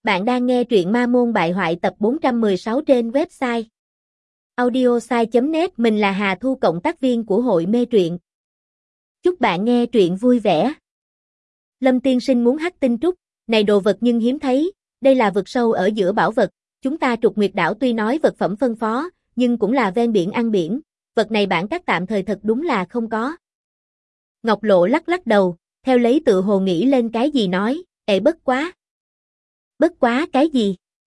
Bạn đang nghe truyện Ma Môn Bại Hoại tập 416 trên website audiosai.net. Mình là Hà Thu, cộng tác viên của hội mê truyện. Chúc bạn nghe truyện vui vẻ. Lâm tiên sinh muốn hắc tinh trúc, này đồ vật nhưng hiếm thấy, đây là vực sâu ở giữa bảo vật, chúng ta Trục Nguyệt đảo tuy nói vật phẩm phân phó, nhưng cũng là ven biển ăn biển, vật này bản các tạm thời thật đúng là không có. Ngọc Lộ lắc lắc đầu, theo lấy tự hồ nghĩ lên cái gì nói, bất quá. Bất quá cái gì?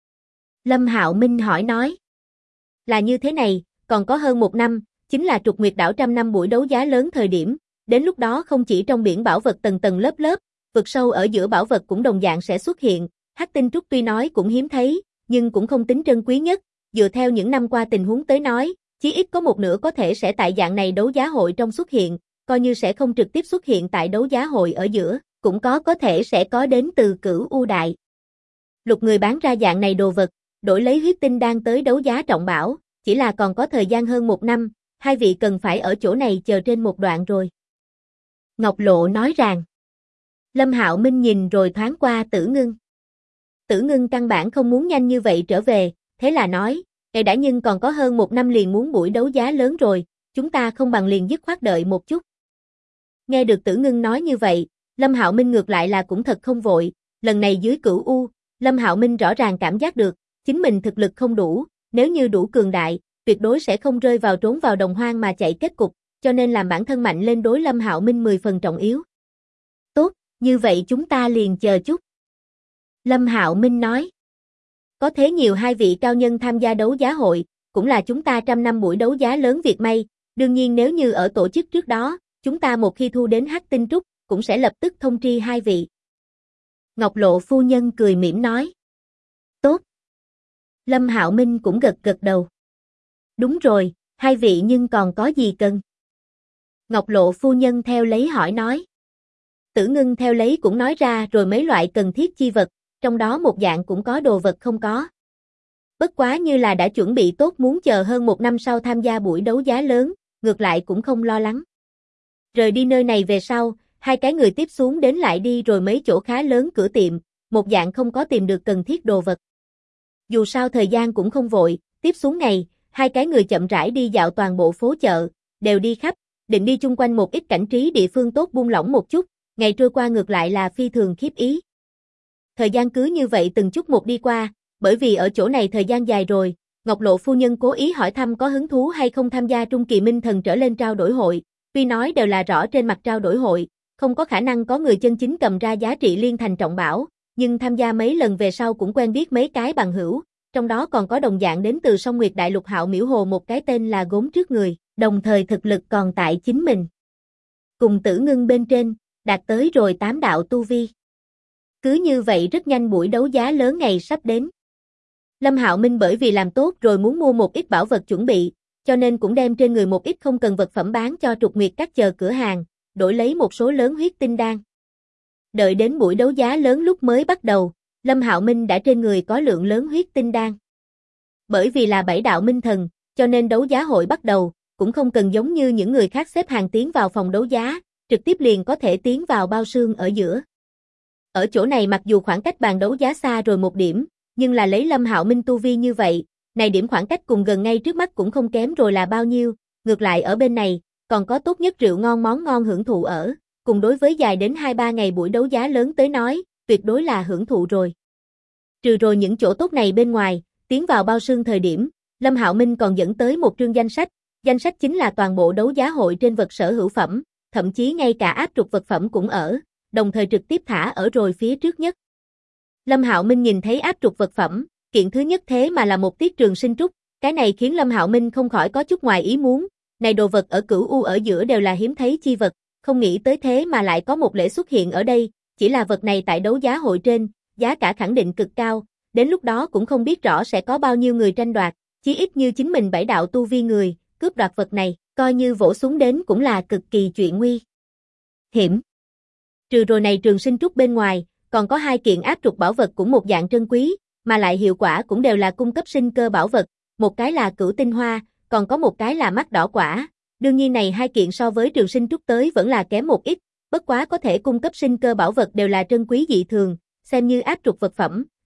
Lâm Hạo Minh hỏi nói. Là như thế này, còn có hơn 1 năm, chính là Trục Nguyệt đảo 100 năm buổi đấu giá lớn thời điểm, đến lúc đó không chỉ trong biển bảo vật tầng tầng lớp lớp, vực sâu ở giữa bảo vật cũng đồng dạng sẽ xuất hiện, hắc tinh trúc tuy nói cũng hiếm thấy, nhưng cũng không tính trân quý nhất, dựa theo những năm qua tình huống tới nói, chí ít có một nửa có thể sẽ tại dạng này đấu giá hội trong xuất hiện, coi như sẽ không trực tiếp xuất hiện tại đấu giá hội ở giữa, cũng có thể sẽ có đến từ Cửu U Đại Lục người bán ra dạng này đồ vật, đổi lấy huyết tinh đang tới đấu giá trọng bảo, chỉ là còn có thời gian hơn 1 năm, hai vị cần phải ở chỗ này chờ trên một đoạn rồi. Ngọc Lộ nói rằng. Lâm Hạo Minh nhìn rồi thoáng qua Tử Ngưng. Tử Ngưng căn bản không muốn nhanh như vậy trở về, thế là nói, đã nhưng còn có hơn 1 năm liền muốn buổi đấu giá lớn rồi, chúng ta không bằng liền dứt khoát đợi một chút. Nghe được Tử Ngưng nói như vậy, Lâm Hạo Minh ngược lại là cũng thật không vội, lần này dưới Cửu U, Lâm Hạo Minh rõ ràng cảm giác được, chính mình thực lực không đủ, nếu như đủ cường đại, tuyệt đối sẽ không rơi vào trốn vào đồng hoang mà chạy kết cục, cho nên làm bản thân mạnh lên đối Lâm Hạo Minh 10 phần trọng yếu. Tốt, như vậy chúng ta liền chờ chút. Lâm Hạo Minh nói. Có thế nhiều hai vị cao nhân tham gia đấu giá hội, cũng là chúng ta 100 năm buổi đấu giá lớn Việt May, đương nhiên nếu như ở tổ chức trước đó, chúng ta một khi thu đến hắc tinh trúc, cũng sẽ lập tức thông tri hai vị. Ngọc Lộ phu nhân cười mỉm nói. Tốt. Lâm Hạo Minh cũng gật gật đầu. Đúng rồi, hai vị nhưng còn có gì cần? Ngọc Lộ phu nhân theo lấy hỏi nói. Tử Ngưng theo lấy cũng nói ra rồi mấy loại cần thiết chi vật, trong đó một dạng cũng có đồ vật không có. Bất quá như là đã chuẩn bị tốt muốn chờ hơn 1 năm sau tham gia buổi đấu giá lớn, ngược lại cũng không lo lắng. Rời đi nơi này về sau, hai cái người tiếp xuống đến lại đi rồi mấy chỗ khá lớn cửa tiệm, một dạng không có tìm được cần thiết đồ vật. Dù sao thời gian cũng không vội, tiếp xuống ngày, hai cái người chậm rãi đi dạo toàn bộ phố chợ, đều đi khắp, định đi chung quanh một ít cảnh trí địa phương tốt buông lỏng một chút, ngày trôi qua ngược lại là phi thường khiếp ý. Thời gian cứ như vậy từng chút một đi qua, bởi vì ở chỗ này thời gian dài rồi, Ngọc Lộ phu nhân cố ý hỏi thăm có hứng thú hay không tham gia Trung Kỳ Minh Thần trở lên trao đổi hội, tuy nói đều là rõ trên mặt trao đổi hội, không có khả năng có người chân chính cầm ra giá trị liên thành trọng bảo, nhưng tham gia mấy lần về sau cũng quen biết mấy cái bằng hữu, trong đó còn có đồng dạng đến từ Song Nguyệt Đại Lục Hạo Miểu Hồ một cái tên là Gốm Trước Người, đồng thời thực lực còn tại chính mình. Cùng Tử Ngưng bên trên, đạt tới rồi 8 đạo tu vi. Cứ như vậy rất nhanh buổi đấu giá lớn ngày sắp đến. Lâm Hạo Minh bởi vì làm tốt rồi muốn mua một ít bảo vật chuẩn bị, cho nên cũng đem trên người một ít không cần vật phẩm bán cho Trục Nguyệt các chờ cửa hàng, đổi lấy một số lớn huyết tinh đan. Đợi đến buổi đấu giá lớn lúc mới bắt đầu, Lâm Hạo Minh đã trên người có lượng lớn huyết tinh đan. Bởi vì là 7 đạo minh thần, cho nên đấu giá hội bắt đầu, cũng không cần giống như những người khác xếp hàng tiến vào phòng đấu giá, trực tiếp liền có thể tiến vào bao xương ở giữa. Ở chỗ này mặc dù khoảng cách bàn đấu giá xa rồi một điểm, nhưng là lấy Lâm Hạo Minh tu vi như vậy, này điểm khoảng cách cùng gần ngay trước mắt cũng không kém rồi là bao nhiêu, ngược lại ở bên này, còn có tốt nhất rượu ngon món ngon hưởng thụ ở, cùng đối với dài đến 2-3 ngày buổi đấu giá lớn tới nói, tuyệt đối là hưởng thụ rồi. Trừ rồi những chỗ tốt này bên ngoài, tiến vào bao xương thời điểm, Lâm Hạo Minh còn dẫn tới một trương danh sách chính là toàn bộ đấu giá hội trên vật sở hữu phẩm, thậm chí ngay cả áp trục vật phẩm cũng ở, đồng thời trực tiếp thả ở rồi phía trước nhất. Lâm Hạo Minh nhìn thấy áp trục vật phẩm, kiện thứ nhất thế mà là một tiết trường sinh trúc, cái này khiến Lâm Hạo Minh không khỏi có chút ngoài ý muốn, này đồ vật ở Cửu U ở giữa đều là hiếm thấy chi vật, không nghĩ tới thế mà lại có một lễ xuất hiện ở đây, chỉ là vật này tại đấu giá hội trên, giá cả khẳng định cực cao, đến lúc đó cũng không biết rõ sẽ có bao nhiêu người tranh đoạt, chí ít như chính mình 7 đạo tu vi người, cướp đoạt vật này, coi như vỗ xuống đến cũng là cực kỳ chuyện nguy hiểm. Trừ rồi này trường sinh trúc bên ngoài, còn có 2 kiện áp trục bảo vật cũng một dạng trân quý, mà lại hiệu quả cũng đều là cung cấp sinh cơ bảo vật, một cái là Cửu Tinh Hoa, còn có một cái là mắt đỏ quả. Đương nhiên này 2 kiện so với trường sinh trúc tới vẫn là kém một ít, bất quá có thể cung cấp sinh cơ bảo vật đều là trân quý dị thường, xem như áp trục vật phẩm,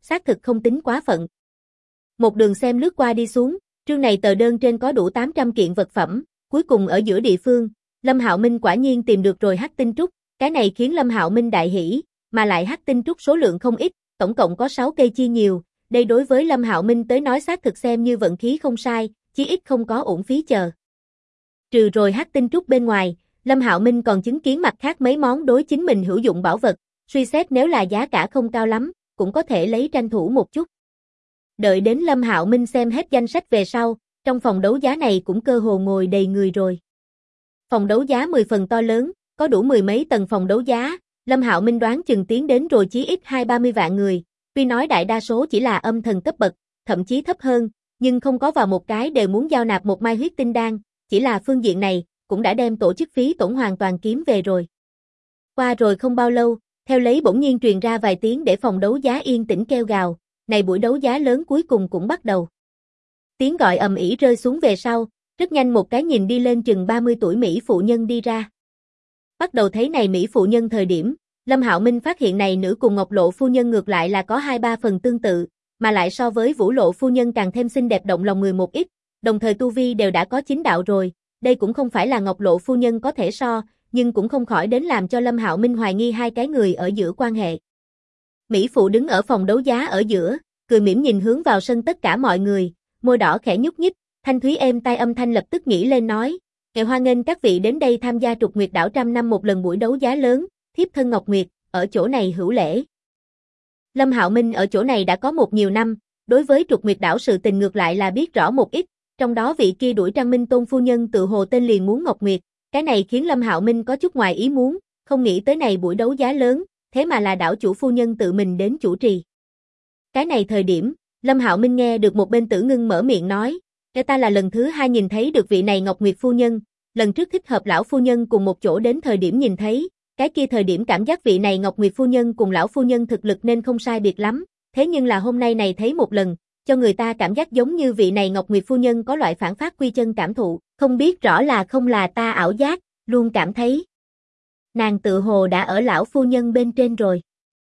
xác thực không tính quá phận. Một đường xem lướt qua đi xuống, trương này tờ đơn trên có đủ 800 kiện vật phẩm, cuối cùng ở giữa địa phương, Lâm Hạo Minh quả nhiên tìm được rồi hắc tinh trúc, cái này khiến Lâm Hạo Minh đại hỉ, mà lại hắc tinh trúc số lượng không ít, tổng cộng có 6 cây chia nhiều, đây đối với Lâm Hạo Minh tới nói xác thực xem như vận khí không sai, chí ít không có uổng phí chờ. Trừ rồi hắc tinh trúc bên ngoài, Lâm Hạo Minh còn chứng kiến mặt khác mấy món đối chính mình hữu dụng bảo vật, suy xét nếu là giá cả không cao lắm, cũng có thể lấy tranh thủ một chút. Đợi đến Lâm Hạo Minh xem hết danh sách về sau, trong phòng đấu giá này cũng cơ hồ ngồi đầy người rồi. Phòng đấu giá 10 phần to lớn, có đủ mười mấy tầng phòng đấu giá, Lâm Hạo Minh đoán chừng tiến đến rồi chí ít 20-30 vạn người, tuy nói đại đa số chỉ là âm thần cấp bậc, thậm chí thấp hơn, nhưng không có vào một cái đều muốn giao nạp một mai huyết tinh đan, chỉ là phương diện này, cũng đã đem tổ chức phí tổn hoàn toàn kiếm về rồi. Qua rồi không bao lâu, theo lấy bỗng nhiên truyền ra vài tiếng để phòng đấu giá yên tĩnh kêu gào, này buổi đấu giá lớn cuối cùng cũng bắt đầu. Tiếng gọi ầm ĩ rơi xuống về sau, rất nhanh một cái nhìn đi lên chừng 30 tuổi Mỹ phụ nhân đi ra. Bắt đầu thấy này Mỹ phụ nhân thời điểm, Lâm Hạo Minh phát hiện này nữ cùng Ngọc Lộ phu nhân ngược lại là có 2-3 phần tương tự, mà lại so với Vũ Lộ phu nhân càng thêm xinh đẹp động lòng người một ít, đồng thời tu vi đều đã có chính đạo rồi, đây cũng không phải là Ngọc Lộ phu nhân có thể so, nhưng cũng không khỏi đến làm cho Lâm Hạo Minh hoài nghi hai cái người ở giữa quan hệ. Mỹ phụ đứng ở phòng đấu giá ở giữa, cười mỉm nhìn hướng vào sân tất cả mọi người, môi đỏ khẽ nhúc nhích, thanh thúy êm tai âm thanh lập tức nghĩ lên nói, "Ngài hoan nghênh các vị đến đây tham gia Trục Nguyệt đảo trăm năm một lần buổi đấu giá lớn, thiếp thân Ngọc Nguyệt, ở chỗ này hữu lễ." Lâm Hạo Minh ở chỗ này đã có một nhiều năm, đối với Trục Nguyệt đảo sự tình ngược lại là biết rõ một ít, trong đó vị kia đuổi Trang Minh Tôn phu nhân tự hồ tên liền muốn Ngọc Nguyệt, cái này khiến Lâm Hạo Minh có chút ngoài ý muốn, không nghĩ tới này buổi đấu giá lớn, thế mà là đảo chủ phu nhân tự mình đến chủ trì. Cái này thời điểm, Lâm Hạo Minh nghe được một bên Tử Ngưng mở miệng nói, "Cái ta là lần thứ hai nhìn thấy được vị này Ngọc Nguyệt phu nhân, lần trước thích hợp lão phu nhân cùng một chỗ đến thời điểm nhìn thấy, cái kia thời điểm cảm giác vị này Ngọc Nguyệt phu nhân cùng lão phu nhân thực lực nên không sai biệt lắm, thế nhưng là hôm nay này thấy một lần, cho người ta cảm giác giống như vị này Ngọc Nguyệt phu nhân có loại phản phát quy chân cảm thụ, không biết rõ là không là ta ảo giác, luôn cảm thấy nàng tự hồ đã ở lão phu nhân bên trên rồi."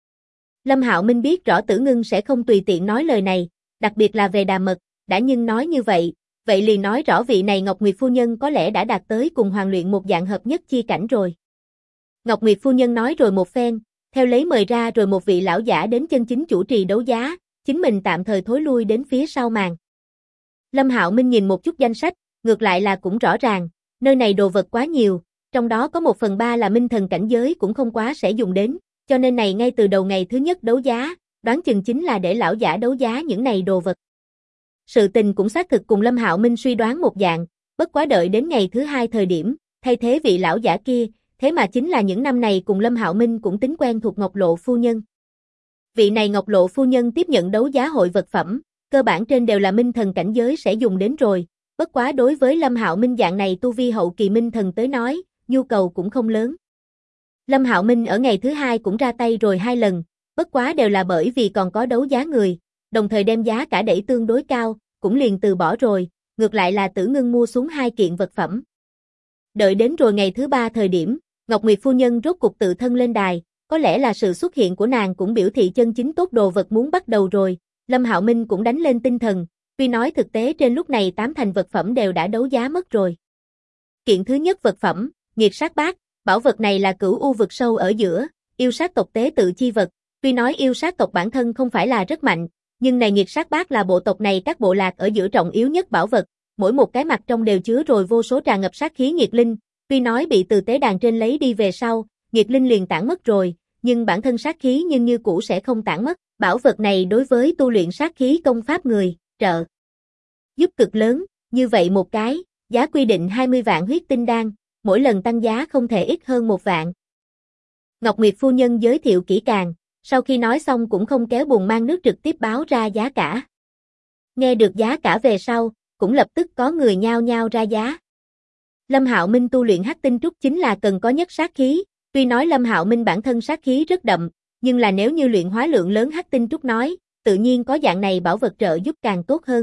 Lâm Hạo Minh biết rõ Tử Ngưng sẽ không tùy tiện nói lời này, đặc biệt là về Đàm Mật, đã nhưng nói như vậy liền nói rõ vị này Ngọc Nguyệt phu nhân có lẽ đã đạt tới cùng Hoàng luyện một dạng hợp nhất chi cảnh rồi. Ngọc Nguyệt phu nhân nói rồi một phen, theo lấy mời ra rồi một vị lão giả đến chân chính chủ trì đấu giá, chính mình tạm thời thối lui đến phía sau màn. Lâm Hạo Minh nhìn một chút danh sách, ngược lại là cũng rõ ràng, nơi này đồ vật quá nhiều, trong đó có 1/3 là minh thần cảnh giới cũng không quá sẽ dùng đến, cho nên này ngay từ đầu ngày thứ nhất đấu giá, đoán chừng chính là để lão giả đấu giá những này đồ vật. Sự tình cũng xác thực cùng Lâm Hạo Minh suy đoán một dạng, bất quá đợi đến ngày thứ hai thời điểm, thay thế vị lão giả kia, thế mà chính là những năm này cùng Lâm Hạo Minh cũng tính quen thuộc Ngọc Lộ phu nhân. Vị này Ngọc Lộ phu nhân tiếp nhận đấu giá hội vật phẩm, cơ bản trên đều là minh thần cảnh giới sẽ dùng đến rồi, bất quá đối với Lâm Hạo Minh dạng này tu vi hậu kỳ minh thần tới nói, nhu cầu cũng không lớn. Lâm Hạo Minh ở ngày thứ hai cũng ra tay rồi 2 lần, bất quá đều là bởi vì còn có đấu giá người, đồng thời đem giá cả đẩy tương đối cao, cũng liền từ bỏ rồi, ngược lại là Tử Ngưng mua xuống 2 kiện vật phẩm. Đợi đến rồi ngày thứ 3 thời điểm, Ngọc Nguyệt phu nhân rốt cục tự thân lên đài, có lẽ là sự xuất hiện của nàng cũng biểu thị chân chính tốt đồ vật muốn bắt đầu rồi, Lâm Hạo Minh cũng đánh lên tinh thần, tuy nói thực tế trên lúc này 8 thành vật phẩm đều đã đấu giá mất rồi. Kiện thứ nhất vật phẩm, Nghiệt Sát Bát, bảo vật này là cửu u vực sâu ở giữa, yêu sát tộc tế tự chi vật, tuy nói yêu sát tộc bản thân không phải là rất mạnh, nhưng này Nghiệt Sát Bát là bộ tộc này các bộ lạc ở giữa trọng yếu nhất bảo vật, mỗi một cái mặt trong đều chứa rồi vô số tràn ngập sát khí nghiệt linh, tuy nói bị từ tế đàn trên lấy đi về sau, nghiệt linh liền tản mất rồi, nhưng bản thân sát khí nhưng như cũ sẽ không tản mất, bảo vật này đối với tu luyện sát khí công pháp người, trợ giúp cực lớn, như vậy một cái, giá quy định 20 vạn huyết tinh đan, mỗi lần tăng giá không thể ít hơn 1 vạn. Ngọc Nguyệt phu nhân giới thiệu kỹ càng, sau khi nói xong cũng không kéo buồn mang nước trực tiếp báo ra giá cả. Nghe được giá cả về sau, cũng lập tức có người nhao nhao ra giá. Lâm Hạo Minh tu luyện hắc tinh trúc chính là cần có nhất sát khí, tuy nói Lâm Hạo Minh bản thân sát khí rất đậm, nhưng là nếu như luyện hóa lượng lớn hắc tinh trúc nói, tự nhiên có dạng này bảo vật trợ giúp càng tốt hơn.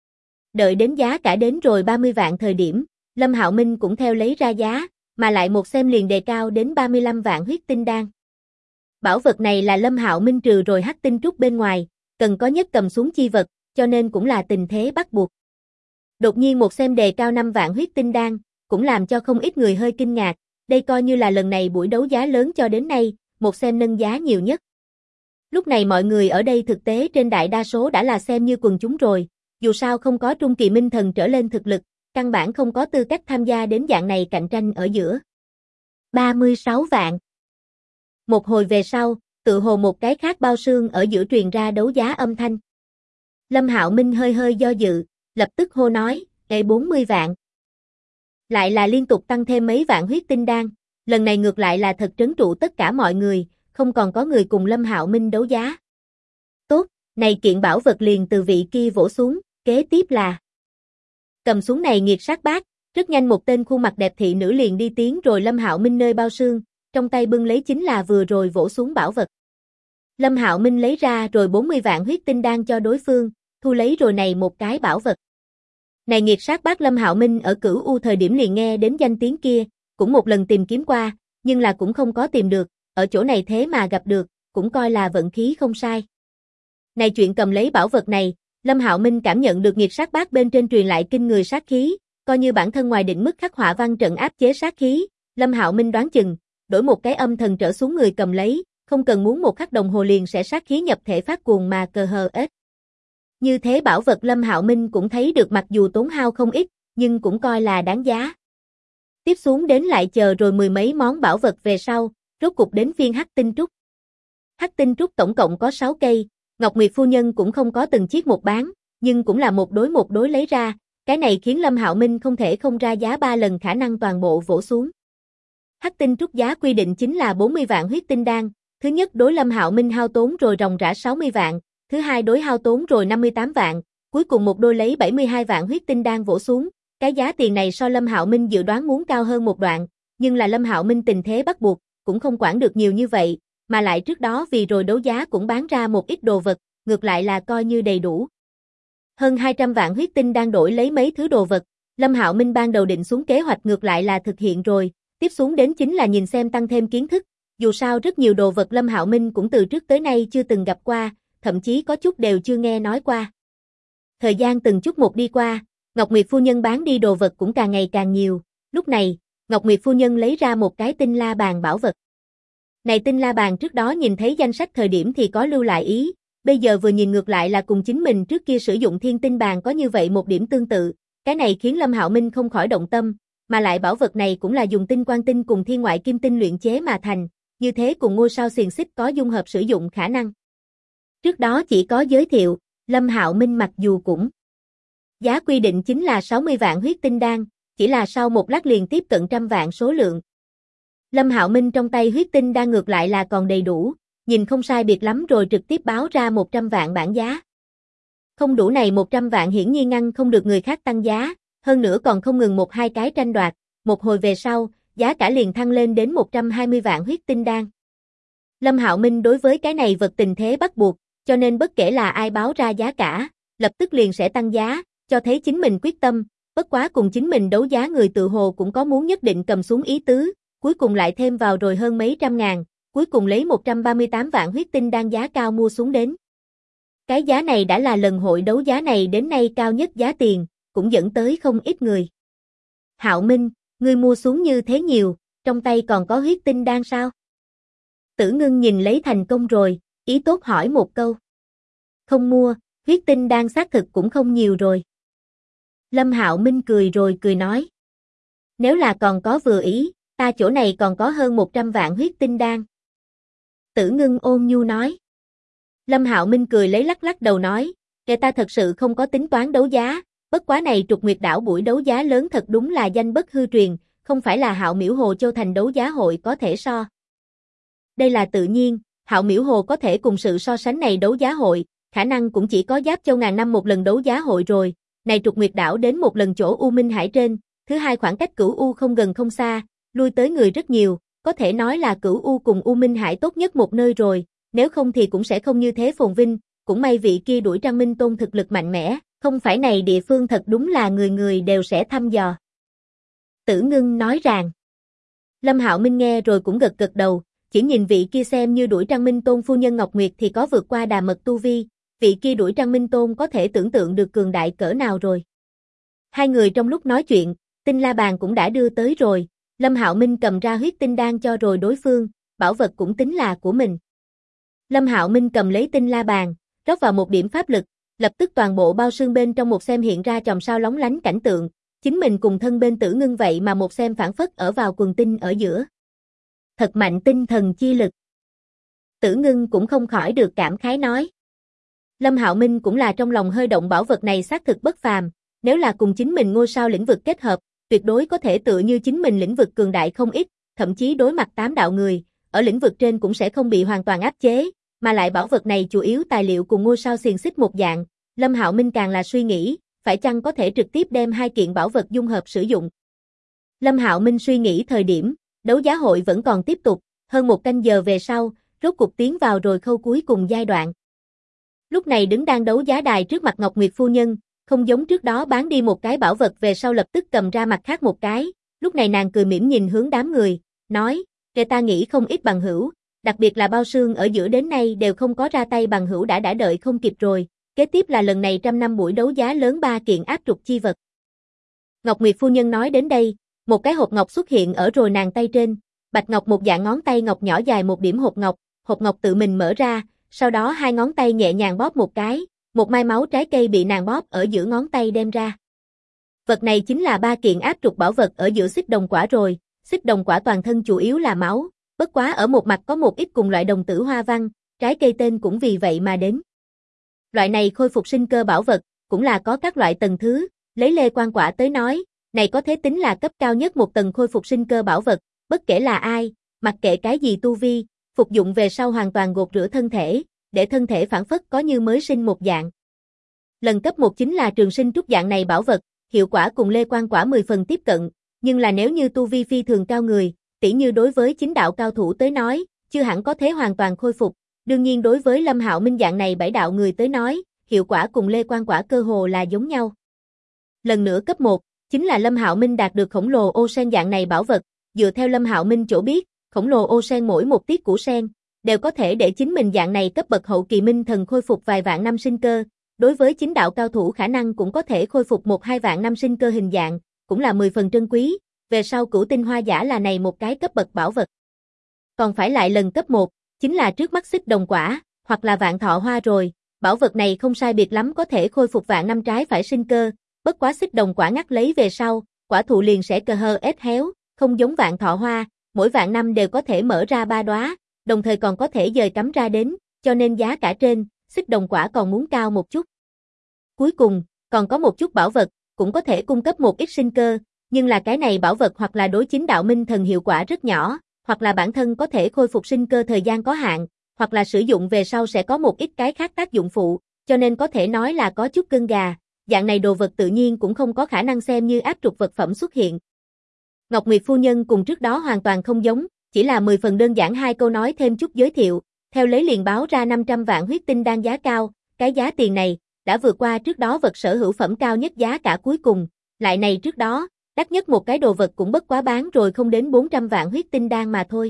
Đợi đến giá cả đến rồi 30 vạn thời điểm, Lâm Hạo Minh cũng theo lấy ra giá, mà lại một xem liền đề cao đến 35 vạn huyết tinh đan. Bảo vật này là Lâm Hạo Minh trừ rồi hắc tinh trúc bên ngoài, cần có nhất cầm xuống chi vật, cho nên cũng là tình thế bắt buộc. Đột nhiên một xem đề cao 5 vạn huyết tinh đan, cũng làm cho không ít người hơi kinh ngạc, đây coi như là lần này buổi đấu giá lớn cho đến nay, một xem nâng giá nhiều nhất. Lúc này mọi người ở đây thực tế trên đại đa số đã là xem như quần chúng rồi, dù sao không có trung kỳ minh thần trở lên thực lực, căn bản không có tư cách tham gia đến dạng này cạnh tranh ở giữa. 36 vạn. Một hồi về sau, tự hồ một cái khác bao xương ở giữa truyền ra đấu giá âm thanh. Lâm Hạo Minh hơi hơi do dự, lập tức hô nói, 40 vạn. Lại là liên tục tăng thêm mấy vạn huyết tinh đan, lần này ngược lại là thật trấn trụ tất cả mọi người, không còn có người cùng Lâm Hạo Minh đấu giá. Tốt, này kiện bảo vật liền từ vị kia vỗ xuống, kế tiếp là cầm xuống này nghiệt sát bát, rất nhanh một tên khuôn mặt đẹp thị nữ liền đi tiến rồi Lâm Hạo Minh nơi bao xương, trong tay bưng lấy chính là vừa rồi vỗ xuống bảo vật. Lâm Hạo Minh lấy ra rồi 40 vạn huyết tinh đan cho đối phương, thu lấy rồi này một cái bảo vật. Này nghiệt sát bát Lâm Hạo Minh ở Cửu U thời điểm liền nghe đến danh tiếng kia, cũng một lần tìm kiếm qua, nhưng là cũng không có tìm được, ở chỗ này thế mà gặp được, cũng coi là vận khí không sai. Này chuyện cầm lấy bảo vật này, Lâm Hạo Minh cảm nhận được nghiệt sát bát bên trên truyền lại kinh người sát khí, coi như bản thân ngoài định mức khắc họa văn trận áp chế sát khí, Lâm Hạo Minh đoán chừng, đổi một cái âm thần trở xuống người cầm lấy, không cần muốn một khắc đồng hồ liền sẽ sát khí nhập thể phát cuồng mà cờ hờ ết. Như thế bảo vật Lâm Hạo Minh cũng thấy được mặc dù tốn hao không ít, nhưng cũng coi là đáng giá. Tiếp xuống đến lại chờ rồi mười mấy món bảo vật về sau, rốt cục đến phiên hắc tinh trúc. Hắc tinh trúc tổng cộng có 6 cây, Ngọc Nguyệt phu nhân cũng không có từng chiếc một bán, nhưng cũng là một đối lấy ra, cái này khiến Lâm Hạo Minh không thể không ra giá 3 lần khả năng toàn bộ vỗ xuống. Hắc tinh trúc giá quy định chính là 40 vạn huyết tinh đan, thứ nhất đối Lâm Hạo Minh hao tốn rồi ròng rã 60 vạn, thứ hai đối hao tốn rồi 58 vạn, cuối cùng một đôi lấy 72 vạn huyết tinh đan vỗ xuống, cái giá tiền này so Lâm Hạo Minh dự đoán muốn cao hơn một đoạn, nhưng là Lâm Hạo Minh tình thế bắt buộc, cũng không quản được nhiều như vậy, mà lại trước đó vì rồi đấu giá cũng bán ra một ít đồ vật, ngược lại là coi như đầy đủ. Hơn 200 vạn huyết tinh đang đổi lấy mấy thứ đồ vật, Lâm Hạo Minh ban đầu định xuống kế hoạch ngược lại là thực hiện rồi, tiếp xuống đến chính là nhìn xem tăng thêm kiến thức, dù sao rất nhiều đồ vật Lâm Hạo Minh cũng từ trước tới nay chưa từng gặp qua, thậm chí có chút đều chưa nghe nói qua. Thời gian từng chút một đi qua, Ngọc Nguyệt phu nhân bán đi đồ vật cũng càng ngày càng nhiều, lúc này, Ngọc Nguyệt phu nhân lấy ra một cái tinh la bàn bảo vật. Này tinh la bàn trước đó nhìn thấy danh sách thời điểm thì có lưu lại ý, bây giờ vừa nhìn ngược lại là cùng chính mình trước kia sử dụng thiên tinh bàn có như vậy một điểm tương tự, cái này khiến Lâm Hạo Minh không khỏi động tâm, mà lại bảo vật này cũng là dùng tinh quang tinh cùng thiên ngoại kim tinh luyện chế mà thành, như thế cùng ngôi sao xiềng xích có dung hợp sử dụng khả năng. Trước đó chỉ có giới thiệu, Lâm Hạo Minh mặc dù cũng giá quy định chính là 60 vạn huyết tinh đan, chỉ là sau một lát liền tiếp cận trăm vạn số lượng. Lâm Hạo Minh trong tay huyết tinh đan ngược lại là còn đầy đủ, nhìn không sai biệt lắm rồi trực tiếp báo ra 100 vạn bản giá. Không đủ này 100 vạn hiển nhiên ngăn không được người khác tăng giá, hơn nữa còn không ngừng một hai cái tranh đoạt, một hồi về sau, giá cả liền thăng lên đến 120 vạn huyết tinh đan. Lâm Hạo Minh đối với cái này vật tình thế bắt buộc, cho nên bất kể là ai báo ra giá cả, lập tức liền sẽ tăng giá, cho thấy chính mình quyết tâm, bất quá cùng chính mình đấu giá người tự hồ cũng có muốn nhất định cầm xuống ý tứ, cuối cùng lại thêm vào rồi hơn mấy trăm ngàn, cuối cùng lấy 138 vạn huyết tinh đan giá cao mua xuống đến. Cái giá này đã là lần hội đấu giá này đến nay cao nhất giá tiền, cũng dẫn tới không ít người. Hạo Minh, ngươi mua xuống như thế nhiều, trong tay còn có huyết tinh đan sao? Tử Ngưng nhìn lấy thành công rồi, ý tốt hỏi một câu. Không mua, huyết tinh đan xác thực cũng không nhiều rồi. Lâm Hạo Minh cười rồi cười nói. Nếu là còn có vừa ý, ta chỗ này còn có hơn 100 vạn huyết tinh đan. Tử Ngưng ôn nhu nói. Lâm Hạo Minh cười lấy lắc lắc đầu nói, kể ta thật sự không có tính toán đấu giá, bất quá này Trục Nguyệt đảo buổi đấu giá lớn thật đúng là danh bất hư truyền, không phải là Hạo Miễu Hồ Châu Thành đấu giá hội có thể so. Đây là tự nhiên, Hạo Miễu Hồ có thể cùng sự so sánh này đấu giá hội, khả năng cũng chỉ có Giáp Châu ngàn năm một lần đấu giá hội rồi, này Trục Nguyệt đảo đến một lần chỗ U Minh Hải trên, thứ hai khoảng cách Cửu U không gần không xa, lui tới người rất nhiều, có thể nói là Cửu U cùng U Minh Hải tốt nhất một nơi rồi, nếu không thì cũng sẽ không như thế phồn vinh, cũng may vị kia đuổi Trang Minh Tôn thực lực mạnh mẽ, không phải này địa phương thật đúng là người người đều sẽ thăm dò. Tử Ngưng nói rằng, Lâm Hạo Minh nghe rồi cũng gật gật đầu, chỉ nhìn vị kia xem như đuổi Trang Minh Tôn phu nhân Ngọc Nguyệt thì có vượt qua Đà Mật tu vi, vị kia đuổi Trăng Minh Tôn có thể tưởng tượng được cường đại cỡ nào rồi. Hai người trong lúc nói chuyện, tinh la bàn cũng đã đưa tới rồi, Lâm Hạo Minh cầm ra huyết tinh đan cho rồi đối phương, bảo vật cũng tính là của mình. Lâm Hạo Minh cầm lấy tinh la bàn, rót vào một điểm pháp lực, lập tức toàn bộ bao xương bên trong một xem hiện ra chòm sao lóng lánh cảnh tượng, chính mình cùng thân bên Tử Ngưng vậy mà một xem phản phất ở vào quần tinh ở giữa. Thật mạnh tinh thần chi lực. Tử Ngưng cũng không khỏi được cảm khái nói. Lâm Hạo Minh cũng là trong lòng hơi động, bảo vật này xác thực bất phàm, nếu là cùng chính mình ngôi sao lĩnh vực kết hợp, tuyệt đối có thể tựa như chính mình lĩnh vực cường đại không ít, thậm chí đối mặt 8 đạo người, ở lĩnh vực trên cũng sẽ không bị hoàn toàn áp chế, mà lại bảo vật này chủ yếu tài liệu cùng ngôi sao xiềng xích một dạng, Lâm Hạo Minh càng là suy nghĩ, phải chăng có thể trực tiếp đem hai kiện bảo vật dung hợp sử dụng. Lâm Hạo Minh suy nghĩ thời điểm, đấu giá hội vẫn còn tiếp tục, hơn một canh giờ về sau, rốt cục tiến vào rồi khâu cuối cùng giai đoạn. Lúc này đứng đang đấu giá đài trước mặt Ngọc Nguyệt phu nhân, không giống trước đó bán đi một cái bảo vật về sau lập tức cầm ra mặt khác một cái, lúc này nàng cười mỉm nhìn hướng đám người, nói, kể ta nghĩ không ít bằng hữu, đặc biệt là bao xương ở giữa đến nay đều không có ra tay bằng hữu đã đợi không kịp rồi, kế tiếp là lần này 100 năm buổi đấu giá lớn 3 kiện áp trục chi vật. Ngọc Nguyệt phu nhân nói đến đây, một cái hộp ngọc xuất hiện ở rồi nàng tay trên, bạch ngọc một dạng ngón tay ngọc nhỏ dài một điểm hộp ngọc tự mình mở ra, sau đó hai ngón tay nhẹ nhàng bóp một cái, một mai máu trái cây bị nàng bóp ở giữa ngón tay đem ra. Vật này chính là 3 kiện áp trục bảo vật ở giữa xích đồng quả rồi, xích đồng quả toàn thân chủ yếu là máu, bất quá ở một mặt có một ít cùng loại đồng tử hoa văn, trái cây tên cũng vì vậy mà đến. Loại này khôi phục sinh cơ bảo vật, cũng là có các loại tầng thứ, lấy Lê Quan Quả tới nói, này có thể tính là cấp cao nhất một tầng khôi phục sinh cơ bảo vật, bất kể là ai, mặc kệ cái gì tu vi, phục dụng về sau hoàn toàn gột rửa thân thể, để thân thể phản phất có như mới sinh một dạng. Lần cấp 1 chính là trường sinh trúc dạng này bảo vật, hiệu quả cùng Lê Quan Quả 10 phần tiếp cận, nhưng là nếu như tu vi phi thường cao người, tỉ như đối với chính đạo cao thủ tới nói, chưa hẳn có thể hoàn toàn khôi phục, đương nhiên đối với Lâm Hạo Minh dạng này 7 đạo người tới nói, hiệu quả cùng Lê Quan Quả cơ hồ là giống nhau. Lần nữa cấp 1, chính là Lâm Hạo Minh đạt được khổng lồ ô sen dạng này bảo vật, dựa theo Lâm Hạo Minh chỗ biết, khổng lồ ô sen mỗi một tiết củ sen, đều có thể để chính mình dạng này cấp bậc hậu kỳ minh thần khôi phục vài vạn năm sinh cơ, đối với chính đạo cao thủ khả năng cũng có thể khôi phục 1-2 vạn năm sinh cơ hình dạng, cũng là 10 phần trân quý, về sau Cửu Tinh Hoa Giả là này một cái cấp bậc bảo vật. Còn phải lại lần cấp 1, chính là trước mắt xích đồng quả, hoặc là vạn thọ hoa rồi, bảo vật này không sai biệt lắm có thể khôi phục vạn năm trái phải sinh cơ, bất quá xích đồng quả ngắt lấy về sau, quả thụ liền sẽ cờ hờ ết héo, không giống vạn thọ hoa, mỗi vạn năm đều có thể mở ra 3 đóa, đồng thời còn có thể dời cắm ra đến, cho nên giá cả trên, xích đồng quả còn muốn cao một chút. Cuối cùng, còn có một chút bảo vật, cũng có thể cung cấp một ít sinh cơ, nhưng là cái này bảo vật hoặc là đối chính đạo minh thần hiệu quả rất nhỏ, hoặc là bản thân có thể khôi phục sinh cơ thời gian có hạn, hoặc là sử dụng về sau sẽ có một ít cái khác tác dụng phụ, cho nên có thể nói là có chút cân gà, dạng này đồ vật tự nhiên cũng không có khả năng xem như áp trục vật phẩm xuất hiện. Ngọc Nguyệt phu nhân cùng trước đó hoàn toàn không giống, chỉ là 10 phần đơn giản 2 câu nói thêm chút giới thiệu, theo lấy liền báo ra 500 vạn huyết tinh đan giá cao, cái giá tiền này đã vượt qua trước đó vật sở hữu phẩm cao nhất giá cả cuối cùng, lại này trước đó, đắt nhất một cái đồ vật cũng bất quá bán rồi không đến 400 vạn huyết tinh đan mà thôi.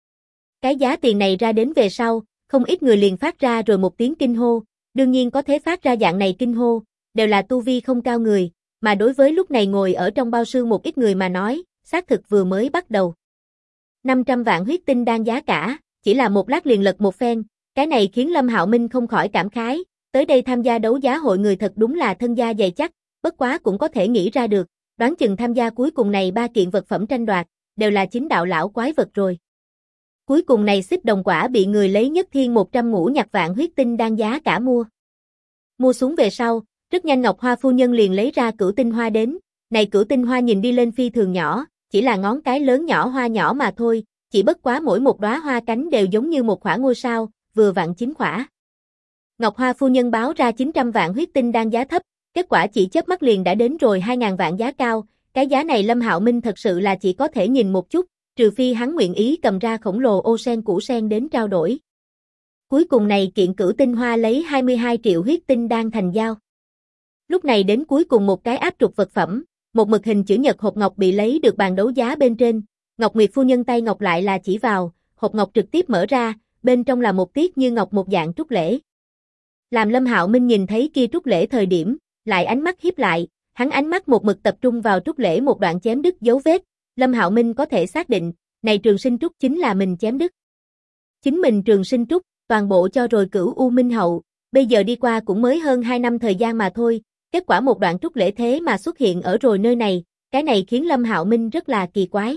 Cái giá tiền này ra đến về sau, không ít người liền phát ra rồi một tiếng kinh hô, đương nhiên có thể phát ra dạng này kinh hô, đều là tu vi không cao người, mà đối với lúc này ngồi ở trong bao xương một ít người mà nói, xác thực vừa mới bắt đầu. 500 vạn huyết tinh đan giá cả, chỉ là một lát liền lật một phen, cái này khiến Lâm Hạo Minh không khỏi cảm khái, tới đây tham gia đấu giá hội người thật đúng là thân gia dày chắc, bất quá cũng có thể nghĩ ra được, đoán chừng tham gia cuối cùng này 3 kiện vật phẩm tranh đoạt, đều là chính đạo lão quái vật rồi. Cuối cùng này xích đồng quả bị người lấy nhất thiên 100 ngũ nhạc vạn huyết tinh đan giá cả mua. Mua xuống về sau, rất nhanh Ngọc Hoa phu nhân liền lấy ra cửu tinh hoa đến, này cửu tinh hoa nhìn đi lên phi thường nhỏ, chỉ là ngón cái lớn nhỏ hoa nhỏ mà thôi, chỉ bất quá mỗi một đóa hoa cánh đều giống như một khỏa ngôi sao, vừa vặn 9 khỏa. Ngọc Hoa phu nhân báo ra 900 vạn huyết tinh đan giá thấp, kết quả chỉ chớp mắt liền đã đến rồi 2000 vạn giá cao, cái giá này Lâm Hạo Minh thật sự là chỉ có thể nhìn một chút, trừ phi hắn nguyện ý cầm ra khổng lồ ô sen củ sen đến trao đổi. Cuối cùng này kiện cửu tinh hoa lấy 22 triệu huyết tinh đan thành giao. Lúc này đến cuối cùng một cái áp trục vật phẩm, một mực hình chữ nhật hộp ngọc bị lấy được bàn đấu giá bên trên, Ngọc Nguyệt phu nhân tay ngọc lại là chỉ vào, hộp ngọc trực tiếp mở ra, bên trong là một tiết như ngọc một dạng trúc lễ. Làm Lâm Hạo Minh nhìn thấy kia Trúc Lễ thời điểm, lại ánh mắt híp lại, hắn ánh mắt một mực tập trung vào Trúc Lễ một đoạn chém đứt dấu vết, Lâm Hạo Minh có thể xác định, này Trường Sinh Trúc chính là mình chém đứt. Chính mình Trường Sinh Trúc, toàn bộ cho rồi Cửu U Minh Hậu, bây giờ đi qua cũng mới hơn 2 năm thời gian mà thôi, kết quả một đoạn Trúc Lễ thế mà xuất hiện ở rồi nơi này, cái này khiến Lâm Hạo Minh rất là kỳ quái.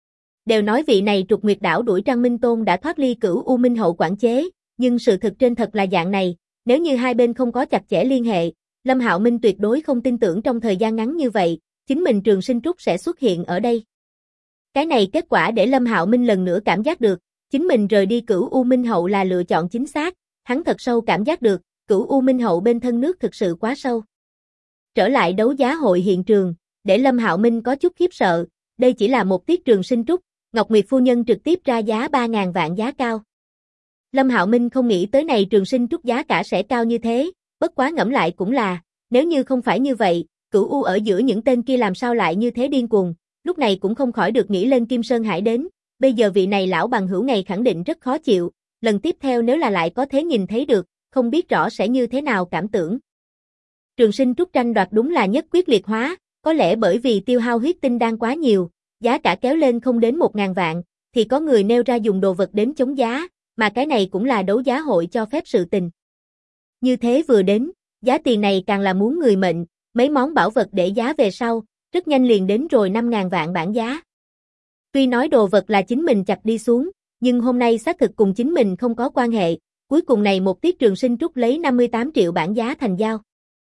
Đều nói vị này Trục Nguyệt Đảo đuổi Trăng Minh Tôn đã thoát ly Cửu U Minh Hậu quản chế, nhưng sự thực trên thật là dạng này, nếu như hai bên không có chặt chẽ liên hệ, Lâm Hạo Minh tuyệt đối không tin tưởng trong thời gian ngắn như vậy, chính mình Trường Sinh Trúc sẽ xuất hiện ở đây. Cái này kết quả để Lâm Hạo Minh lần nữa cảm giác được, chính mình rời đi Cửu U Minh Hậu là lựa chọn chính xác, hắn thật sâu cảm giác được, Cửu U Minh Hậu bên thân nước thực sự quá sâu. Trở lại đấu giá hội hiện trường, để Lâm Hạo Minh có chút khiếp sợ, đây chỉ là một tiết Trường Sinh Trúc, Ngọc Nguyệt phu nhân trực tiếp ra giá 3.000 vạn giá cao. Lâm Hạo Minh không nghĩ tới này Trường Sinh Trúc giá cả sẽ cao như thế, bất quá ngẫm lại cũng là, nếu như không phải như vậy, Cửu U ở giữa những tên kia làm sao lại như thế điên cuồng, lúc này cũng không khỏi được nghĩ lên Kim Sơn Hải đến, bây giờ vị này lão bằng hữu này khẳng định rất khó chịu, lần tiếp theo nếu là lại có thế nhìn thấy được, không biết rõ sẽ như thế nào cảm tưởng. Trường Sinh Trúc tranh đoạt đúng là nhất quyết liệt hóa, có lẽ bởi vì tiêu hao huyết tinh đan quá nhiều, giá cả kéo lên không đến 1.000 vạn, thì có người nêu ra dùng đồ vật đến chống giá, mà cái này cũng là đấu giá hội cho phép sự tình. Như thế vừa đến, giá tiền này càng là muốn người mệnh, mấy món bảo vật để giá về sau, rất nhanh liền đến rồi 5.000 vạn bản giá. Tuy nói đồ vật là chính mình chặt đi xuống, nhưng hôm nay xác thực cùng chính mình không có quan hệ, cuối cùng này một tiết Trường Sinh Trúc lấy 58 triệu bản giá thành giao.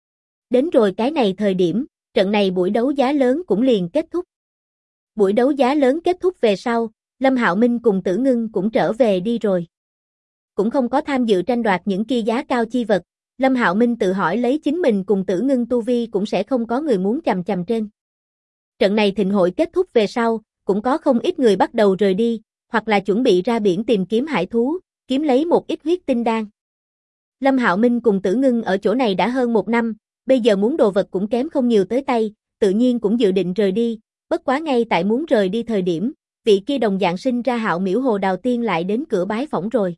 Đến rồi cái này thời điểm, trận này buổi đấu giá lớn cũng liền kết thúc. Buổi đấu giá lớn kết thúc về sau, Lâm Hạo Minh cùng Tử Ngưng cũng trở về đi rồi. Cũng không có tham dự tranh đoạt những kia giá cao chi vật, Lâm Hạo Minh tự hỏi lấy chính mình cùng Tử Ngưng tu vi cũng sẽ không có người muốn chằm chằm trên. Trận này thịnh hội kết thúc về sau, cũng có không ít người bắt đầu rời đi, hoặc là chuẩn bị ra biển tìm kiếm hải thú, kiếm lấy một ít huyết tinh đan. Lâm Hạo Minh cùng Tử Ngưng ở chỗ này đã hơn 1 năm, bây giờ muốn đồ vật cũng kém không nhiều tới tay, tự nhiên cũng dự định rời đi, bất quá ngay tại muốn rời đi thời điểm, vị kia đồng dạng sinh ra Hạo Miễu Hồ Đào Tiên lại đến cửa bái phỏng rồi.